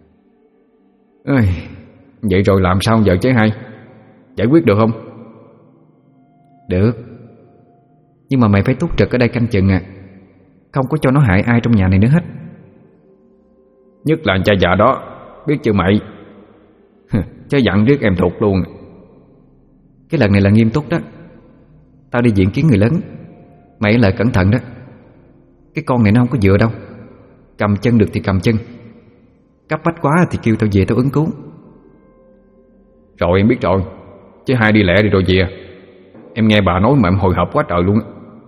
Vậy rồi làm sao giờ chứ hai? Giải quyết được không? Được, nhưng mà mày phải túc trực ở đây canh chừng à. không có cho nó hại ai trong nhà này nữa hết. Nhất là cha già đó, biết chưa mày? Chứ dặn riết em thục luôn. Cái lần này là nghiêm túc đó. Tao đi diện kiến người lớn, mày lại cẩn thận đó. Cái con này nó không có dựa đâu. Cầm chân được thì cầm chân, cấp bách quá thì kêu tao về tao ứng cứu. Rồi em biết rồi. Chứ hai đi lẹ đi rồi về. Em nghe bà nói mà em hồi hộp quá trời luôn.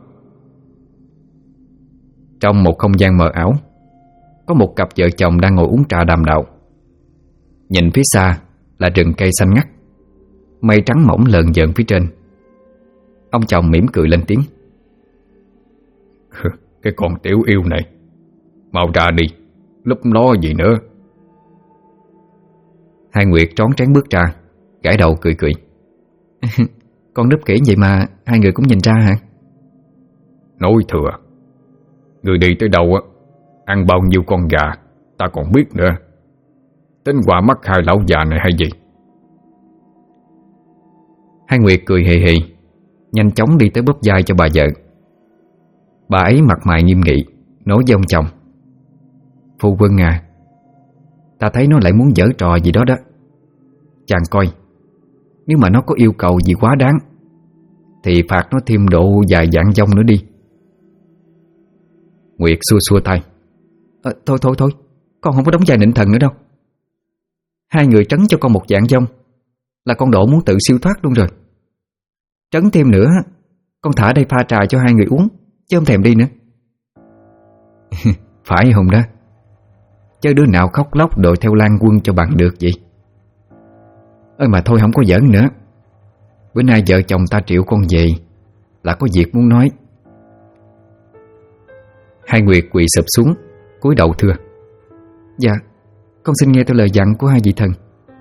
Trong một không gian mờ ảo, có một cặp vợ chồng đang ngồi uống trà đàm đạo. Nhìn phía xa là rừng cây xanh ngắt, mây trắng mỏng lờn vờn phía trên. Ông chồng mỉm cười lên tiếng. Cái con tiểu yêu này, mau ra đi, lúc lo gì nữa. Hai Nguyệt trón trán bước ra, gãi đầu cười cười. Con núp kỹ vậy mà hai người cũng nhìn ra hả? Nói thừa. Người đi tới đâu á, ăn bao nhiêu con gà ta còn biết nữa. Tính qua mắt hai lão già này hay gì? Hai Nguyệt cười hì hì, nhanh chóng đi tới bóp vai cho bà vợ. Bà ấy mặt mày nghiêm nghị, nói với ông chồng. Phu quân à, ta thấy nó lại muốn giở trò gì đó đó. Chàng coi, nếu mà nó có yêu cầu gì quá đáng thì phạt nó thêm độ vài vạn dong nữa đi. Nguyệt xua xua tay. Thôi, con không có đóng vai nịnh thần nữa đâu. Hai người trấn cho con một vạn dong là con Độ muốn tự siêu thoát luôn rồi. Trấn thêm nữa, con thả đây pha trà cho hai người uống, chứ không thèm đi nữa. Phải không đó? Chứ đứa nào khóc lóc đội theo Lan Quân cho bằng được vậy? Mà thôi không có giỡn nữa. Bữa nay vợ chồng ta triệu con về là có việc muốn nói. Hai Nguyệt quỳ sụp xuống, cúi đầu thưa. Dạ, con xin nghe theo lời dặn của hai vị thần.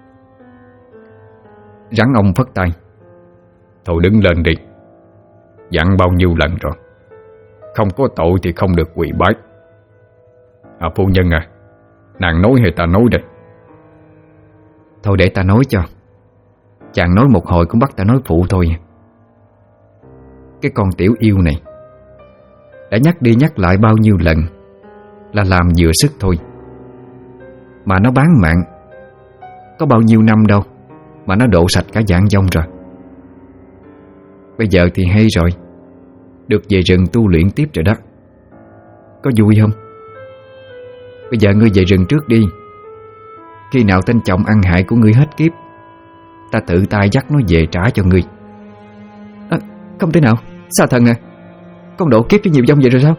Rắn ông phất tay. Thôi đứng lên đi. Dặn bao nhiêu lần rồi, không có tội thì không được quỳ bái. Phu nhân à, nàng nói hay ta nói đây? Thôi để ta nói cho. Chàng nói một hồi cũng bắt ta nói phụ thôi. Cái con tiểu yêu này đã nhắc đi nhắc lại bao nhiêu lần là làm vừa sức thôi. Mà nó bán mạng có bao nhiêu năm đâu mà nó độ sạch cả vạn dong rồi. Bây giờ thì hay rồi, được về rừng tu luyện tiếp rồi đó. Có vui không? Bây giờ ngươi về rừng trước đi. Khi nào tên chồng ăn hại của ngươi hết kiếp, ta tự tay dắt nó về trả cho ngươi. Không thể nào, Sa thần à, con độ kiếp cho nhiều dông vậy rồi sao?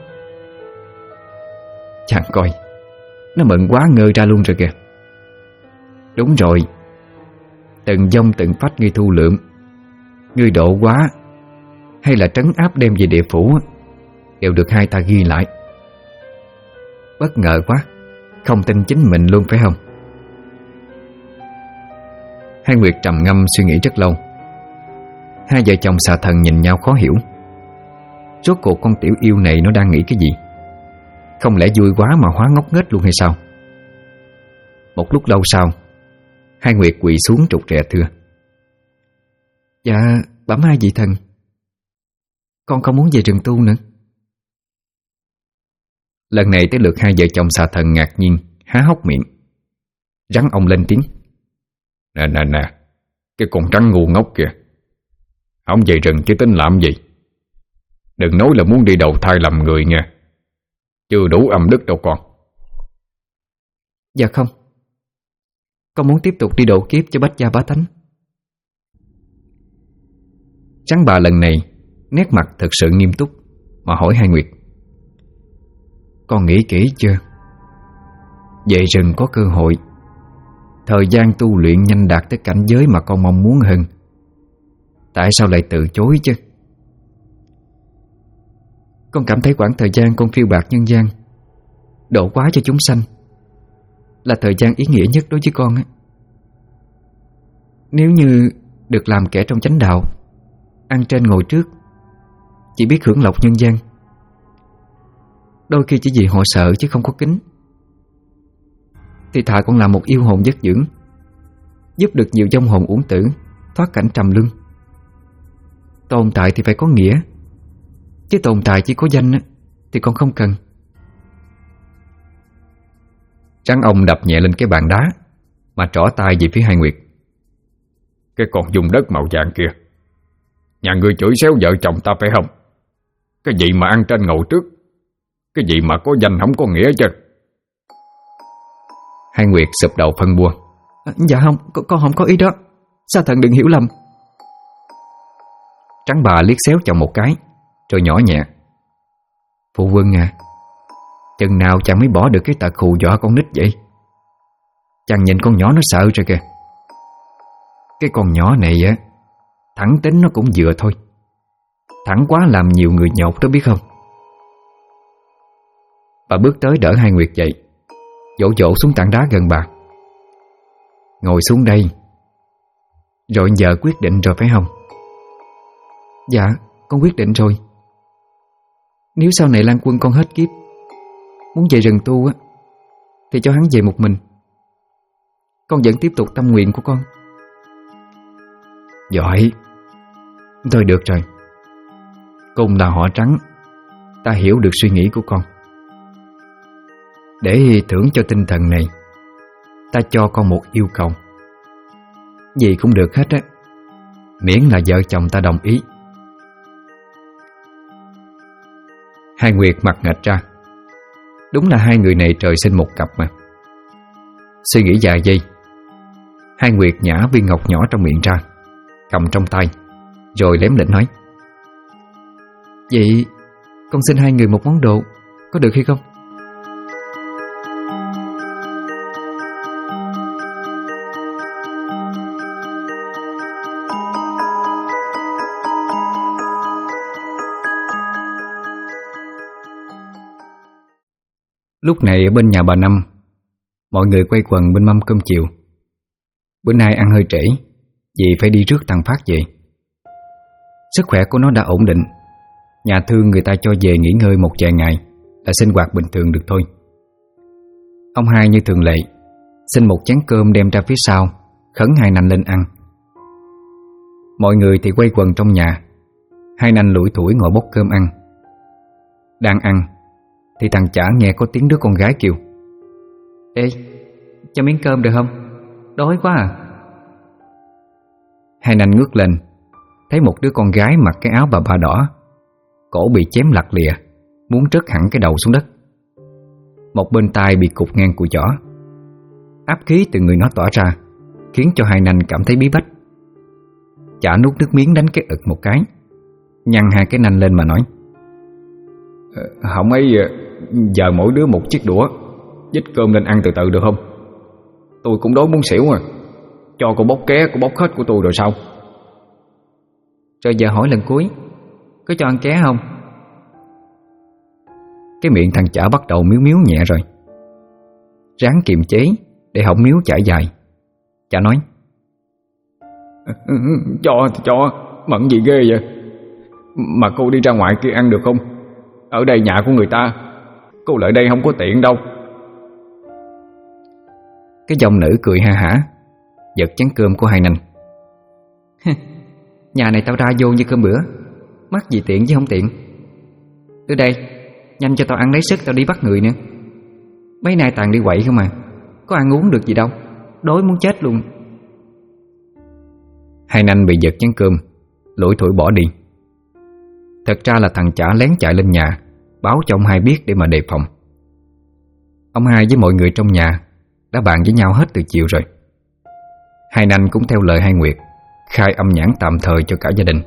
Chàng coi, nó mừng quá ngơ ra luôn rồi kìa. Đúng rồi, từng dông từng phách ngươi thu lượm, ngươi độ quá hay là trấn áp đem về địa phủ đều được hai ta ghi lại. Bất ngờ quá, không tin chính mình luôn phải không? Hai Nguyệt trầm ngâm suy nghĩ rất lâu. Hai vợ chồng xà thần nhìn nhau khó hiểu. Rốt cuộc con tiểu yêu này nó đang nghĩ cái gì? Không lẽ vui quá mà hóa ngốc nghếch luôn hay sao? Một lúc lâu sau, hai Nguyệt quỳ xuống trục rẹ thưa. Dạ, bẩm hai vị thần, con không muốn về rừng tu nữa. Lần này tới lượt hai vợ chồng xà thần ngạc nhiên há hốc miệng. Rắn ông lên tiếng. Nè, cái con rắn ngu ngốc kìa, ông về rừng chứ tính làm gì? Đừng nói là muốn đi đầu thai làm người nha. Chưa đủ âm đức đâu con. Dạ không, con muốn tiếp tục đi độ kiếp cho Bách Gia Bá Thánh. Rắn bà lần này nét mặt thật sự nghiêm túc mà hỏi hai Nguyệt. Con nghĩ kỹ chưa? Về rừng có cơ hội, thời gian tu luyện nhanh đạt tới cảnh giới mà con mong muốn hơn. Tại sao lại từ chối chứ? Con cảm thấy quãng thời gian con phiêu bạt nhân gian, độ quá cho chúng sanh, là thời gian ý nghĩa nhất đối với con á. Nếu như được làm kẻ trong chánh đạo, ăn trên ngồi trước, chỉ biết hưởng lộc nhân gian, đôi khi chỉ vì họ sợ chứ không có kính, thì thà con làm một yêu hồn dứt dưỡng, giúp được nhiều vong hồn uổng tử thoát cảnh trầm luân. Tồn tại thì phải có nghĩa, chứ tồn tại chỉ có danh thì con không cần. Rắn ông đập nhẹ lên cái bàn đá mà trỏ tay về phía Hai Nguyệt. Cái con dùng đất màu vàng kia, nhà ngươi chửi xéo vợ chồng ta phải không? Cái gì mà ăn trên ngầu trước, cái gì mà có danh không có nghĩa chứ? Hai Nguyệt sụp đầu phân bua. Dạ không, con không có ý đó. Sa Thần đừng hiểu lầm. Trắng bà liếc xéo chồng một cái rồi nhỏ nhẹ: Phụ Quân à, chừng nào chàng mới bỏ được cái tật hù dọa con nít vậy? Chàng nhìn con nhỏ nó sợ rồi kìa. Cái con nhỏ này á, thẳng tính nó cũng vừa thôi, thẳng quá làm nhiều người nhột đó biết không? Bà bước tới đỡ Hai Nguyệt dậy, dỗ dỗ xuống tảng đá gần bà. Ngồi xuống đây. Rồi giờ quyết định rồi phải không? Dạ, con quyết định rồi. Nếu sau này Lan Quân con hết kiếp, muốn về rừng tu á, thì cho hắn về một mình. Con vẫn tiếp tục tâm nguyện của con. Giỏi. Thôi được rồi. Cùng là họ Trắng, ta hiểu được suy nghĩ của con. Để thưởng cho tinh thần này, ta cho con một yêu cầu. Gì cũng được hết á, miễn là vợ chồng ta đồng ý. Hai Nguyệt mặt nghệch ra. Đúng là hai người này trời sinh một cặp mà. Suy nghĩ vài giây, Hai Nguyệt nhả viên ngọc nhỏ trong miệng ra, cầm trong tay, rồi lém lỉnh nói: Vậy con xin hai người một món đồ, có được hay không? Lúc này ở bên nhà bà Năm, mọi người quay quần bên mâm cơm chiều. Bữa nay ăn hơi trễ vì phải đi rước thằng Phát về. Sức khỏe của nó đã ổn định, nhà thương người ta cho về nghỉ ngơi một vài ngày là sinh hoạt bình thường được thôi. Ông Hai như thường lệ xin một chén cơm đem ra phía sau, khấn Hai Nanh lên ăn. Mọi người thì quay quần trong nhà. Hai Nanh lủi thủi ngồi bốc cơm ăn. Đang ăn thì thằng Chả nghe có tiếng đứa con gái kêu: Ê, cho miếng cơm được không? Đói quá à. Hai Nanh ngước lên, thấy một đứa con gái mặc cái áo bà ba đỏ, cổ bị chém lặt lìa, muốn rớt hẳn cái đầu xuống đất. Một bên tai bị cụt ngang cùi chỏ. Áp khí từ người nó tỏa ra khiến cho Hai Nanh cảm thấy bí bách. Chả nuốt nước miếng đánh cái ực một cái, nhăn hai cái nanh lên mà nói: Không ấy, giờ mỗi đứa một chiếc đũa, dích cơm lên ăn từ từ được không? Tôi cũng đói muốn xỉu à. Cho cô bốc ké, cô bốc hết của tôi rồi sao? Rồi giờ hỏi lần cuối, có cho ăn ké không? Cái miệng thằng Chả bắt đầu miếu miếu nhẹ rồi. Ráng kiềm chế để họng miếu chảy dài, Chả nói: Cho, mận gì ghê vậy? Mà cô đi ra ngoài kia ăn được không? Ở đây nhà của người ta, cô lại đây không có tiện đâu. Cái dòng nữ cười ha hả, giật chén cơm của Hai Nanh. Nhà này tao ra vô như cơm bữa, mắc gì tiện chứ không tiện. Tới đây, nhanh cho tao ăn lấy sức tao đi bắt người nữa. Mấy nay toàn đi quậy không mà, có ăn uống được gì đâu, đói muốn chết luôn. Hai Nanh bị giật chén cơm, lủi thủi bỏ đi. Thật ra là thằng Chả lén chạy lên nhà báo cho ông Hai biết để mà đề phòng. Ông Hai với mọi người trong nhà đã bàn với nhau hết từ chiều rồi. Hai Nanh cũng theo lời Hai Nguyệt khai âm nhãn tạm thời cho cả gia đình.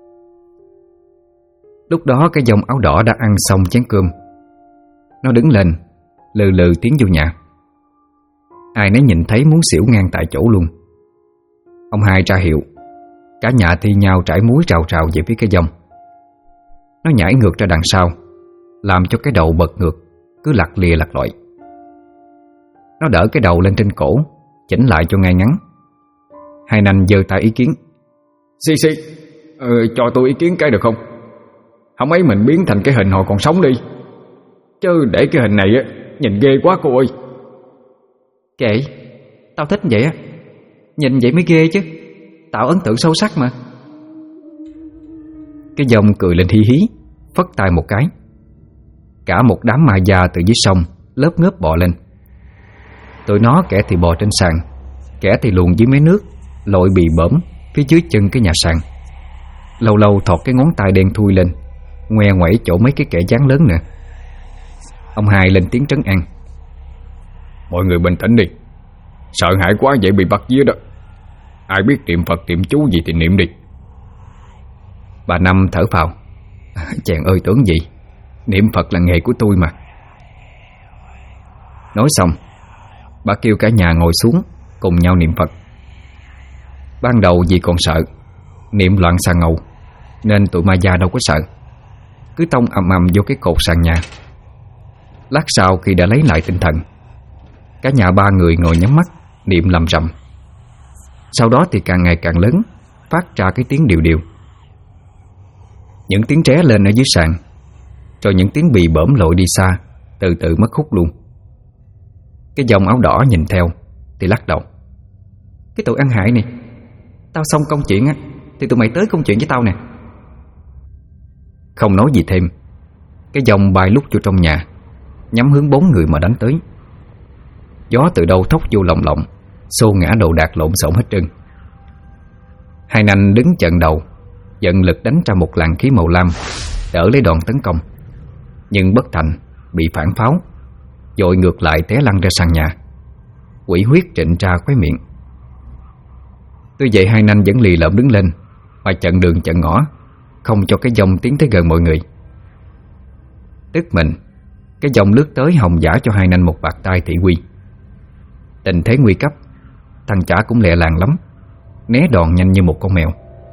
Lúc đó cái dòng áo đỏ đã ăn xong chén cơm. Nó đứng lên lừ lừ tiến vô nhà. Ai nấy nhìn thấy muốn xỉu ngang tại chỗ luôn. Ông Hai ra hiệu, cả nhà thi nhau trải muối rào rào về phía cái dòng. Nó nhảy ngược ra đằng sau, làm cho cái đầu bật ngược, cứ lặt lìa lặt lọi. Nó đỡ cái đầu lên trên cổ, chỉnh lại cho ngay ngắn. Hai Nanh giơ tay ý kiến: Xì, cho tôi ý kiến cái được không? Không ấy mình biến thành cái hình hồi còn sống đi, chứ để cái hình này á nhìn ghê quá cô ơi. Kệ, tao thích vậy á, nhìn vậy mới ghê chứ, tạo ấn tượng sâu sắc mà. Cái dòng cười lên hí hí, phất tay một cái. Cả một đám ma da từ dưới sông lớp ngớp bò lên. Tụi nó kẻ thì bò trên sàn, kẻ thì luồn dưới mé nước, lội bị bõm phía dưới chân cái nhà sàn. Lâu lâu thọt cái ngón tay đen thui lên, ngoe ngoẩy chỗ mấy cái kẻ dáng lớn nữa. Ông Hai lên tiếng trấn an: Mọi người bình tĩnh đi, sợ hãi quá dễ bị bắt día đó. Ai biết niệm Phật niệm chú gì thì niệm đi. Bà Năm thở phào: Chàng ơi tưởng gì, niệm Phật là nghề của tôi mà. Nói xong, bà kêu cả nhà ngồi xuống cùng nhau niệm Phật. Ban đầu vì còn sợ, niệm loạn xà ngầu, nên tụi ma già đâu có sợ, cứ tông ầm ầm vô cái cột sàn nhà. Lát sau khi đã lấy lại tinh thần, cả nhà ba người ngồi nhắm mắt niệm lầm rầm. Sau đó thì càng ngày càng lớn, phát ra cái tiếng đều đều. Những tiếng tré lên ở dưới sàn, rồi những tiếng bì bõm lội đi xa, từ từ mất hút luôn. Cái dòng áo đỏ nhìn theo thì lắc đầu: Cái tụi ăn hại này, tao xong công chuyện á thì tụi mày tới công chuyện với tao nè. Không nói gì thêm, cái dòng bay lúc vô trong nhà, nhắm hướng 4 người mà đánh tới. Gió từ đâu thốc vô lồng lộng, xô ngã đồ đạc lộn xộn hết trơn. Hai nanh đứng chận đầu, dần lực đánh ra một làn khí màu lam, đỡ lấy đòn tấn công, nhưng bất thành, bị phản pháo, dội ngược lại té lăn ra sàn nhà. Quỷ huyết trịnh ra khóe miệng. Tuy vậy hai nanh vẫn lì lợm đứng lên mà chặn đường chặn ngõ, không cho cái dòng tiến tới gần mọi người. Tức mình, cái dòng lướt tới hòng giả cho hai nanh một bạt tay thị uy. Tình thế nguy cấp, thằng chả cũng lẹ làng lắm, né đòn nhanh như một con mèo.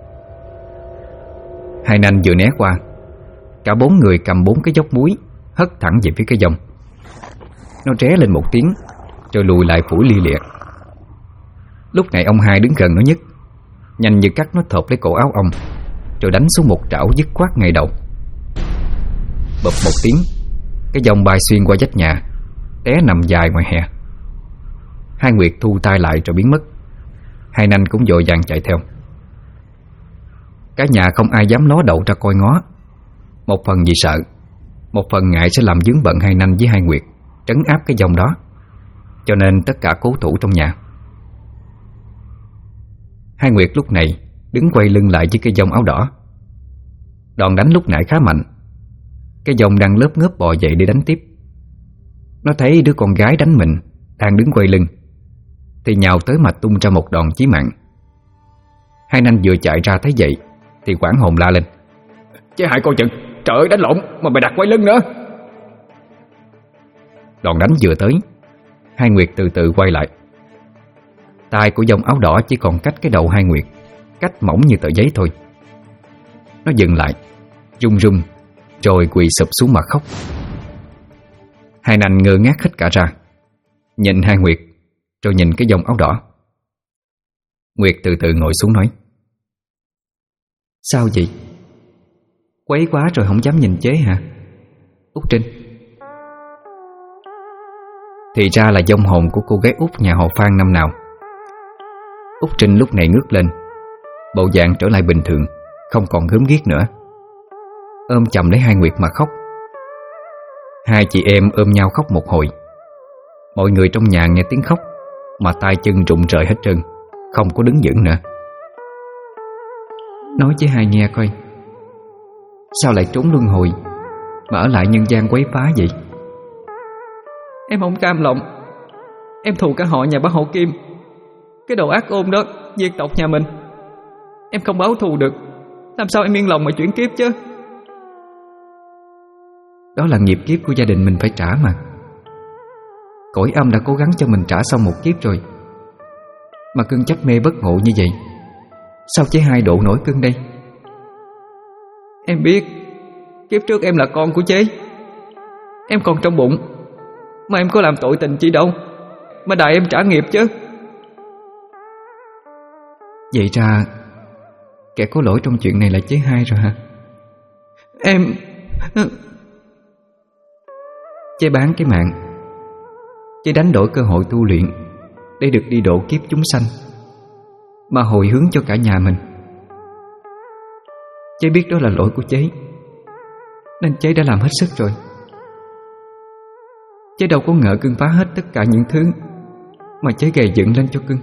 Hai nanh vừa né qua, cả 4 người cầm 4 cái dốc muối hất thẳng về phía cái dòng. Nó ré lên một tiếng, rồi lùi lại phủi lia lịa. Lúc này ông Hai đứng gần nó nhất, nhanh như cắt nó thộp lấy cổ áo ông, rồi đánh xuống một trảo dứt khoát ngay đầu. Bụp một tiếng, cái dòng bay xuyên qua vách nhà, té nằm dài ngoài hè. Hai Nguyệt thu tay lại rồi biến mất. Hai nanh cũng vội vàng chạy theo. Cả nhà không ai dám ló đầu ra coi ngó, một phần vì sợ, một phần ngại sẽ làm vướng bận hai nanh với hai Nguyệt trấn áp cái dòng đó, cho nên tất cả cố thủ trong nhà. Hai Nguyệt lúc này đứng quay lưng lại với cái dòng áo đỏ. Đòn đánh lúc nãy khá mạnh. Cái dòng đang lớp ngớp bò dậy để đánh tiếp. Nó thấy đứa con gái đánh mình đang đứng quay lưng thì nhào tới mà tung ra một đòn chí mạng. Hai nanh vừa chạy ra thấy vậy thì hoảng hồn la lên: Chứ hại coi chừng, trời ơi đánh lộn mà mày đặt quay lưng nữa. Đòn đánh vừa tới, hai Nguyệt từ từ quay lại. Tai của dòng áo đỏ chỉ còn cách cái đầu hai Nguyệt, cách mỏng như tờ giấy thôi. Nó dừng lại, run run, rồi quỳ sụp xuống mà khóc. Hai nanh ngơ ngác hết cả ra, nhìn hai Nguyệt, rồi nhìn cái dòng áo đỏ. Nguyệt từ từ ngồi xuống nói: Sao vậy? Quấy quá rồi không dám nhìn chế hả? Út Trinh. Thì ra là vong hồn của cô gái Út nhà họ Phan năm nào. Út Trinh lúc này ngước lên, bộ dạng trở lại bình thường, không còn gớm ghiếc nữa, ôm chầm lấy hai Nguyệt mà khóc. Hai chị em ôm nhau khóc một hồi. Mọi người trong nhà nghe tiếng khóc mà tay chân rụng rời hết trơn, không có đứng vững nữa. Nói với hai nghe coi, sao lại trốn luân hồi mà ở lại nhân gian quấy phá vậy? Em không cam lòng. Em thù cả họ nhà bác Hậu Kim. Cái đồ ác ôn đó diệt tộc nhà mình. Em không báo thù được, làm sao em yên lòng mà chuyển kiếp chứ? Đó là nghiệp kiếp của gia đình mình phải trả mà. Cõi âm đã cố gắng cho mình trả xong một kiếp rồi, mà cưng chấp mê bất ngộ như vậy, sao chế hai độ nổi cưng đây? Em biết kiếp trước em là con của chế. Em còn trong bụng, mà em có làm tội tình chi đâu mà đài em trả nghiệp chứ. Vậy ra kẻ có lỗi trong chuyện này là chế hai rồi hả? Em Chế bán cái mạng, chế đánh đổi cơ hội tu luyện để được đi độ kiếp chúng sanh, mà hồi hướng cho cả nhà mình. Chế biết đó là lỗi của chế, nên chế đã làm hết sức rồi. Chế đâu có ngờ cưng phá hết tất cả những thứ mà cháy gầy dựng lên cho cưng.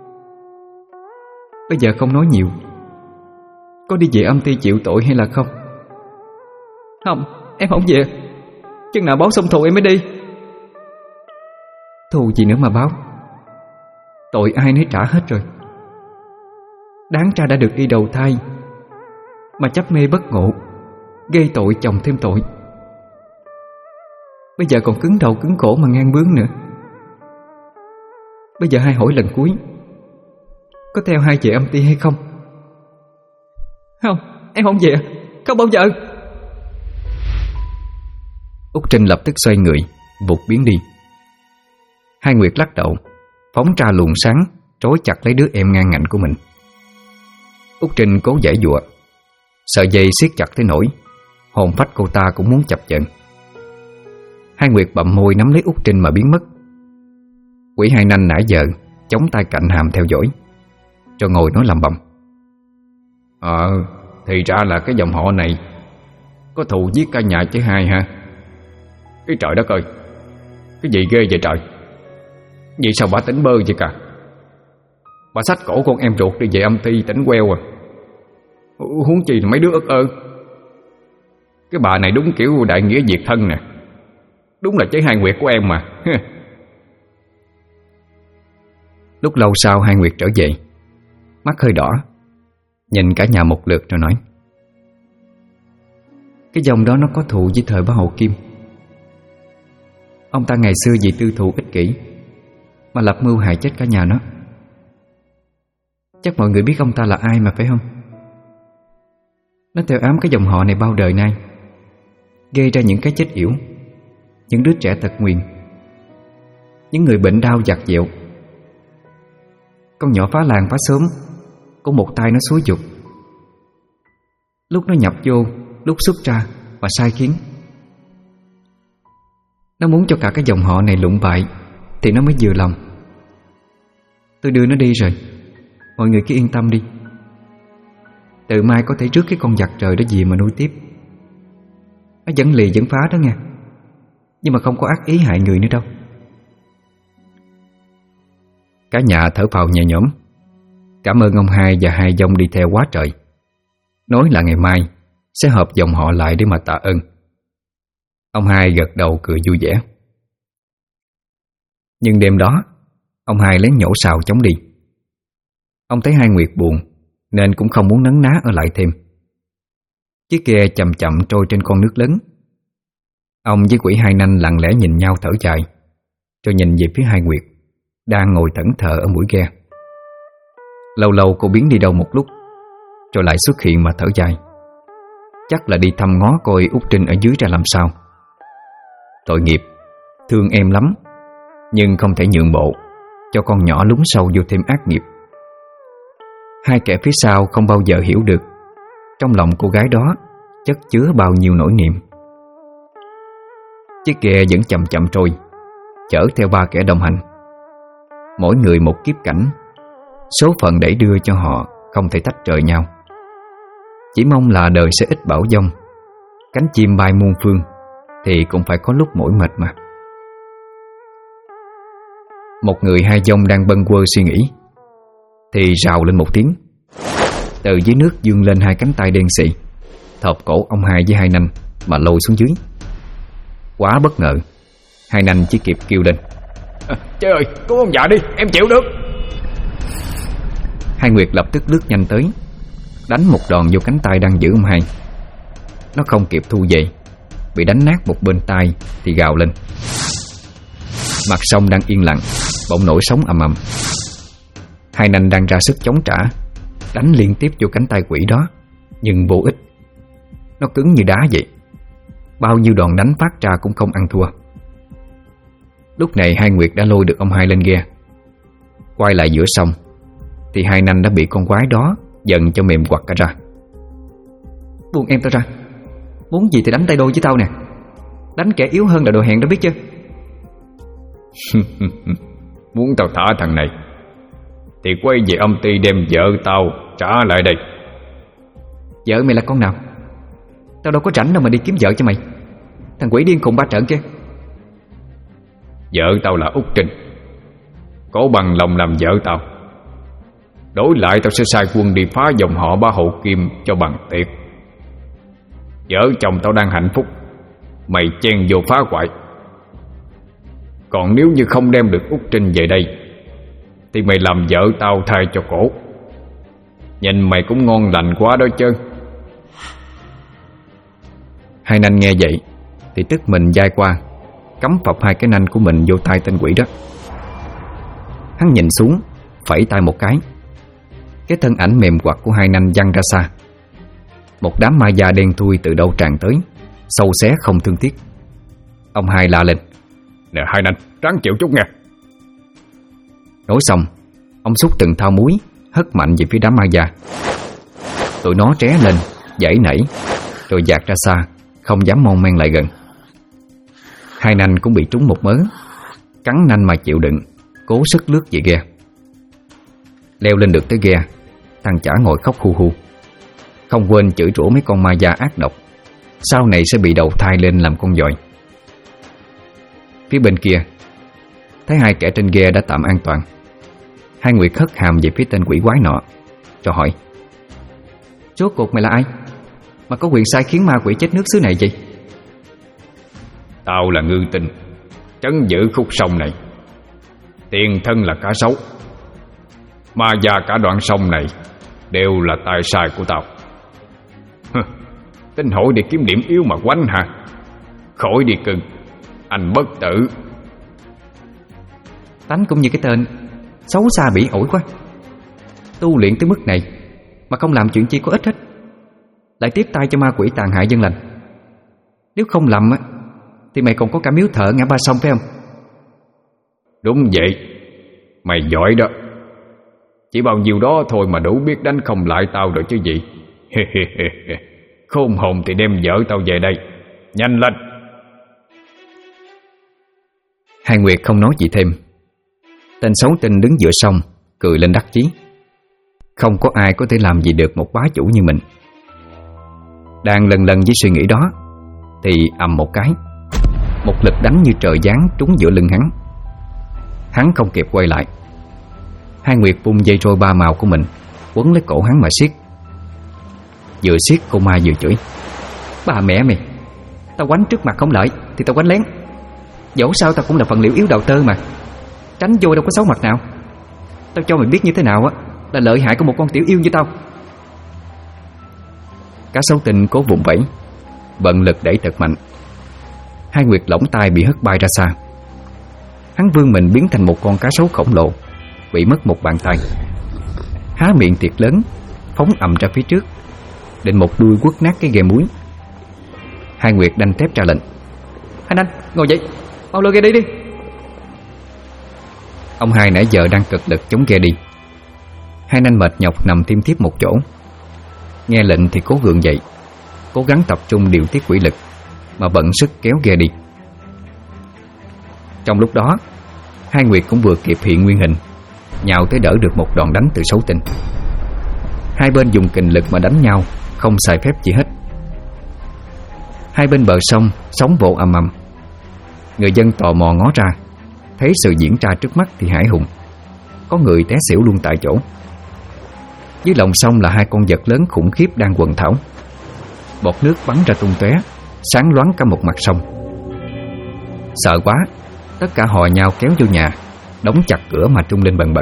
Bây giờ không nói nhiều, có đi về âm ty chịu tội hay là không? Không, em không về. Chừng nào báo xong thù em mới đi. Thù gì nữa mà báo? Tội ai nấy trả hết rồi. Đáng ra đã được đi đầu thai, mà chấp mê bất ngộ, gây tội chồng thêm tội. Bây giờ còn cứng đầu cứng cổ mà ngang bướng nữa. Bây giờ hai hỏi lần cuối, có theo hai về âm ty hay không? Không, em không về. Không bao giờ. Út Trinh lập tức xoay người, vụt biến đi. Hai Nguyệt lắc đầu, phóng ra luồng sáng, trói chặt lấy đứa em ngang ngạnh của mình. Út Trinh cố giãy giụa, sợi dây siết chặt tới nỗi hồn phách cô ta cũng muốn chập chờn. Hai Nguyệt bậm môi nắm lấy Út Trinh mà biến mất. Quỷ Hai Nanh nãy giờ chống tay cạnh hàm theo dõi, rồi ngồi nói lầm bầm: Thì ra là cái dòng họ này có thù giết cả nhà chứ hai ha. Cái trời đất ơi, cái gì ghê vậy trời. Vậy sao bà tỉnh bơ vậy cả? Bà xách cổ con em ruột đi về âm ty tỉnh queo à. Huống chi là mấy đứa ức ơ. Cái bà này đúng kiểu đại nghĩa diệt thân nè. Đúng là cháy Hai Nguyệt của em mà. Lúc lâu sau Hai Nguyệt trở về, mắt hơi đỏ, nhìn cả nhà một lượt rồi nói: Cái dòng đó nó có thù với thời Bá Hậu Kim. Ông ta ngày xưa vì tư thù ích kỷ mà lập mưu hại chết cả nhà nó. Chắc mọi người biết ông ta là ai mà phải không? Nó theo ám cái dòng họ này bao đời nay, gây ra những cái chết yểu, những đứa trẻ tật nguyền, những người bệnh đau dạt dẹo. Con nhỏ phá làng phá xóm, có một tay nó xúi giục, lúc nó nhập vô, lúc xuất ra và sai khiến. Nó muốn cho cả cái dòng họ này lụng bại thì nó mới vừa lòng. Tôi đưa nó đi rồi, mọi người cứ yên tâm đi. Từ mai có thể rước cái con giặc trời đó về mà nuôi tiếp. Nó vẫn lì vẫn phá đó nha, nhưng mà không có ác ý hại người nữa đâu. Cả nhà thở phào nhẹ nhõm, cảm ơn ông Hai và hai dông đi theo quá trời. Nói là ngày mai sẽ hợp dòng họ lại để mà tạ ơn. Ông Hai gật đầu cười vui vẻ. Nhưng đêm đó ông Hai lén nhổ sào chống đi. Ông thấy Hai Nguyệt buồn nên cũng không muốn nấn ná ở lại thêm. Chiếc ghe chậm chậm trôi trên con nước lớn. Ông với quỷ Hai Nanh lặng lẽ nhìn nhau thở dài, rồi nhìn về phía Hai Nguyệt đang ngồi thẫn thờ ở mũi ghe. Lâu lâu cô biến đi đâu một lúc, rồi lại xuất hiện mà thở dài. Chắc là đi thăm ngó coi Út Trinh ở dưới ra làm sao. Tội nghiệp, thương em lắm, nhưng không thể nhượng bộ cho con nhỏ lún sâu vô thêm ác nghiệp. Hai kẻ phía sau không bao giờ hiểu được trong lòng cô gái đó chất chứa bao nhiêu nỗi niềm. Chiếc ghe vẫn chậm chậm trôi, chở theo ba kẻ đồng hành. Mỗi người một kiếp cảnh, số phận đẩy đưa cho họ không thể tách rời nhau. Chỉ mong là đời sẽ ít bão giông, cánh chim bay muôn phương, thì cũng phải có lúc mỏi mệt mà. Một người hai dông đang bâng quơ suy nghĩ, thì rào lên một tiếng. Từ dưới nước vươn lên hai cánh tay đen xị, thọp cổ ông Hai với Hai Nanh mà lôi xuống dưới. Quá bất ngờ, Hai Nanh chỉ kịp kêu lên: Trời ơi, cứu ông già đi, em chịu được. Hai Nguyệt lập tức lướt nhanh tới, đánh một đòn vô cánh tay đang giữ ông Hai. Nó không kịp thu về, bị đánh nát một bên tay thì gào lên. Mặt sông đang yên lặng bỗng nổi sóng ầm ầm. Hai Nanh đang ra sức chống trả, đánh liên tiếp vô cánh tay quỷ đó, nhưng vô ích. Nó cứng như đá vậy, bao nhiêu đòn đánh phát ra cũng không ăn thua. Lúc này Hai Nguyệt đã lôi được ông Hai lên ghe. Quay lại giữa sông thì Hai Nanh đã bị con quái đó giận cho mềm quặt cả ra. Buông em tao ra, muốn gì thì đánh tay đôi với tao nè. Đánh kẻ yếu hơn là đồ hèn đó biết chưa? Muốn tao thả thằng này thì quay về âm ty đem vợ tao trả lại đây. Vợ mày là con nào? Tao đâu có rảnh đâu mà đi kiếm vợ cho mày. Thằng quỷ điên khùng ba trợn kia. Vợ tao là Út Trinh, Có bằng lòng làm vợ tao, đổi lại tao sẽ sai quân đi phá dòng họ Bá Hộ Kim cho bằng tiệc. Vợ chồng tao đang hạnh phúc, mày chen vô phá hoại. Còn nếu như không đem được Út Trinh về đây thì mày làm vợ tao thay cho cổ. Nhìn mày cũng ngon lành quá đó chứ. Hai nanh nghe vậy thì tức mình dai qua, cắm phập hai cái nanh của mình vô tay tên quỷ đó. Hắn nhìn xuống, phẩy tay một cái. Cái thân ảnh mềm quặt của hai nanh văng ra xa. Một đám ma da đen thui từ đâu tràn tới, sâu xé không thương tiếc. Ông hai la lên: Nè hai nanh, ráng chịu chút nghe. Nói xong, ông xúc từng thao muối hất mạnh về phía đám ma da. Tụi nó tré lên, giãy nảy, rồi dạt ra xa, không dám mon men lại gần. Hai nanh cũng bị trúng một mớ, cắn nanh mà chịu đựng, cố sức lướt về ghe. Leo lên được tới ghe, thằng chả ngồi khóc hu hu, không quên chửi rủa mấy con ma da ác độc, sau này sẽ bị đầu thai lên làm con dòi. Phía bên kia, thấy hai kẻ trên ghe đã tạm an toàn, Hai Nguyệt hất hàm về phía tên quỷ quái nọ, rồi hỏi: Rốt cuộc mày là ai mà có quyền sai khiến ma quỷ chết nước xứ này vậy? Tao là Ngư Tinh, trấn giữ khúc sông này. Tiền thân là cá sấu, ma già cả đoạn sông này đều là tài sai của tao. Tính hỏi để kiếm điểm yếu mà quánh hả? Khỏi đi cưng, anh bất tử. Tánh cũng như cái tên, xấu xa bỉ ổi quá. Tu luyện tới mức này mà không làm chuyện chi có ích hết, lại tiếp tay cho ma quỷ tàn hại dân lành. Nếu không lầm thì mày còn có cả miếu thờ ngã ba sông phải không? Đúng vậy, mày giỏi đó. Chỉ bao nhiêu đó thôi mà đủ biết đánh không lại tao rồi chứ gì. Khôn hồn thì đem vợ tao về đây, nhanh lên. Hai Nguyệt không nói gì thêm. Tên xấu tinh đứng giữa sông, cười lên đắc chí. Không có ai có thể làm gì được một bá chủ như mình. Đang lần lần với suy nghĩ đó thì ầm một cái, một lực đánh như trời giáng trúng giữa lưng hắn. Hắn không kịp quay lại. Hai Nguyệt vung dây trôi ba màu của mình quấn lấy cổ hắn mà siết. Vừa siết cô ma vừa chửi: Bà mẹ mày, tao quánh trước mặt không lợi thì tao quánh lén. Dẫu sao tao cũng là phần liệu yếu đầu tơ mà, tránh vô đâu có xấu mặt nào. Tao cho mày biết như thế nào là lợi hại của một con tiểu yêu như tao. Cá sấu tinh cố vùng vẫy, bận lực đẩy thật mạnh. Hai Nguyệt lỏng tay bị hất bay ra xa. Hắn vươn mình biến thành một con cá sấu khổng lồ, bị mất một bàn tay, há miệng thiệt lớn, phóng ầm ra phía trước, định một đuôi quất nát cái ghe muối. Hai Nguyệt đanh thép ra lệnh: Anh, ngồi dậy, mau lôi ghe đi đi. Ông hai nãy giờ đang cực lực chống ghe đi. Hai nanh mệt nhọc nằm thiêm thiếp một chỗ. Nghe lệnh thì cố gượng dậy, cố gắng tập trung điều tiết quỷ lực mà bận sức kéo ghe đi. Trong lúc đó, Hai Nguyệt cũng vừa kịp hiện nguyên hình, nhào tới đỡ được một đòn đánh từ xấu tinh. Hai bên dùng kình lực mà đánh nhau, không xài phép gì hết. Hai bên bờ sông sóng vỗ ầm ầm. Người dân tò mò ngó ra, thấy sự diễn ra trước mắt thì hãi hùng. Có người té xỉu luôn tại chỗ. Dưới lòng sông là hai con vật lớn khủng khiếp đang quần thảo. Bọt nước bắn ra tung tóe, sáng loáng cả một mặt sông. Sợ quá, tất cả hò nhau kéo vô nhà, đóng chặt cửa mà trung lên bần bật.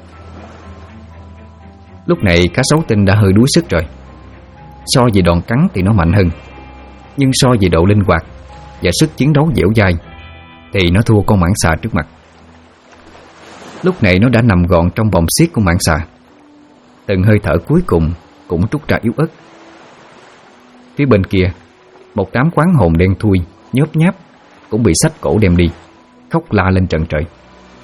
Lúc này cá sấu tinh đã hơi đuối sức rồi. So về đòn cắn thì nó mạnh hơn, nhưng so về độ linh hoạt và sức chiến đấu dẻo dai thì nó thua con mãng xà trước mặt. Lúc này nó đã nằm gọn trong vòng siết của mãng xà. Từng hơi thở cuối cùng cũng trút ra yếu ớt. Phía bên kia, một đám quán hồn đen thui nhớp nháp cũng bị xách cổ đem đi, khóc la lên trần trời.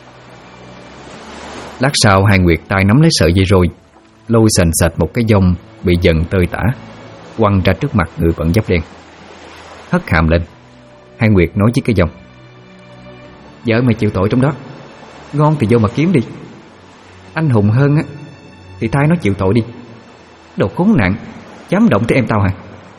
Lát sau Hai Nguyệt tay nắm lấy sợi dây roi, lôi sành sạch một cái dông bị dần tơi tả, quăng ra trước mặt người bận giáp đen. Hất hàm lên, Hai Nguyệt nói với cái dông: Vợ mày chịu tội trong đó, ngon thì vô mà kiếm đi. Anh hùng hơn thì thay nó chịu tội đi. Đồ khốn nạn, dám động tới em tao hả?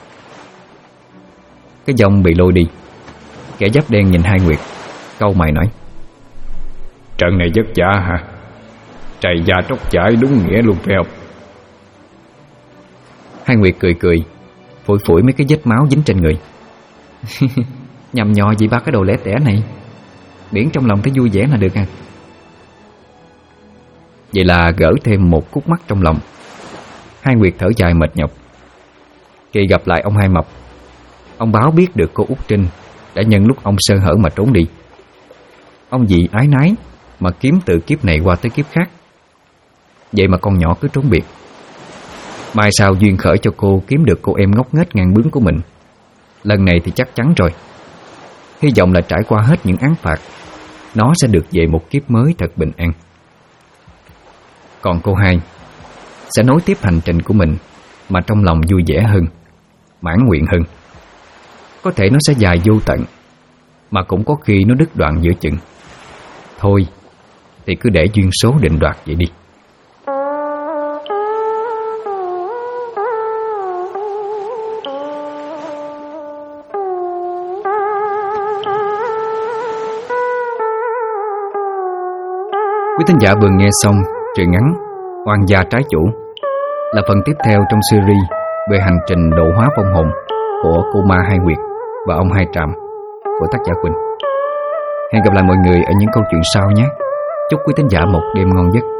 Cái dông bị lôi đi. Kẻ giáp đen nhìn Hai Nguyệt, cau mày nói: Trận này vất vả hả? Trầy da tróc chải đúng nghĩa luôn phải không? Hai Nguyệt cười cười, phủi phủi mấy cái vết máu dính trên người. Nhầm nhò gì ba cái đồ lẻ tẻ này, miễn trong lòng thấy vui vẻ là được à. Vậy là gỡ thêm một khúc mắc trong lòng. Hai Nguyệt thở dài mệt nhọc. Kỳ gặp lại ông Hai Mập, ông báo biết được cô Út Trinh đã nhân lúc ông sơ hở mà trốn đi. Ông vì ái nái mà kiếm từ kiếp này qua tới kiếp khác. Vậy mà con nhỏ cứ trốn biệt. Mai sau duyên khởi cho cô kiếm được cô em ngốc nghếch ngang bướng của mình. Lần này thì chắc chắn rồi. Hy vọng là trải qua hết những án phạt, nó sẽ được về một kiếp mới thật bình an. Còn cô Hai sẽ nối tiếp hành trình của mình mà trong lòng vui vẻ hơn, mãn nguyện hơn. Có thể nó sẽ dài vô tận, mà cũng có khi nó đứt đoạn giữa chừng. Thôi thì cứ để duyên số định đoạt vậy đi. Quý thính giả vừa nghe xong truyện ngắn Oan gia trái chủ, là phần tiếp theo trong series về hành trình độ hóa vong hồn của cô ma Hai Nguyệt và ông Hai Tràm của tác giả Quỳnh. Hẹn gặp lại mọi người ở những câu chuyện sau nhé. Chúc quý thính giả một đêm ngon giấc.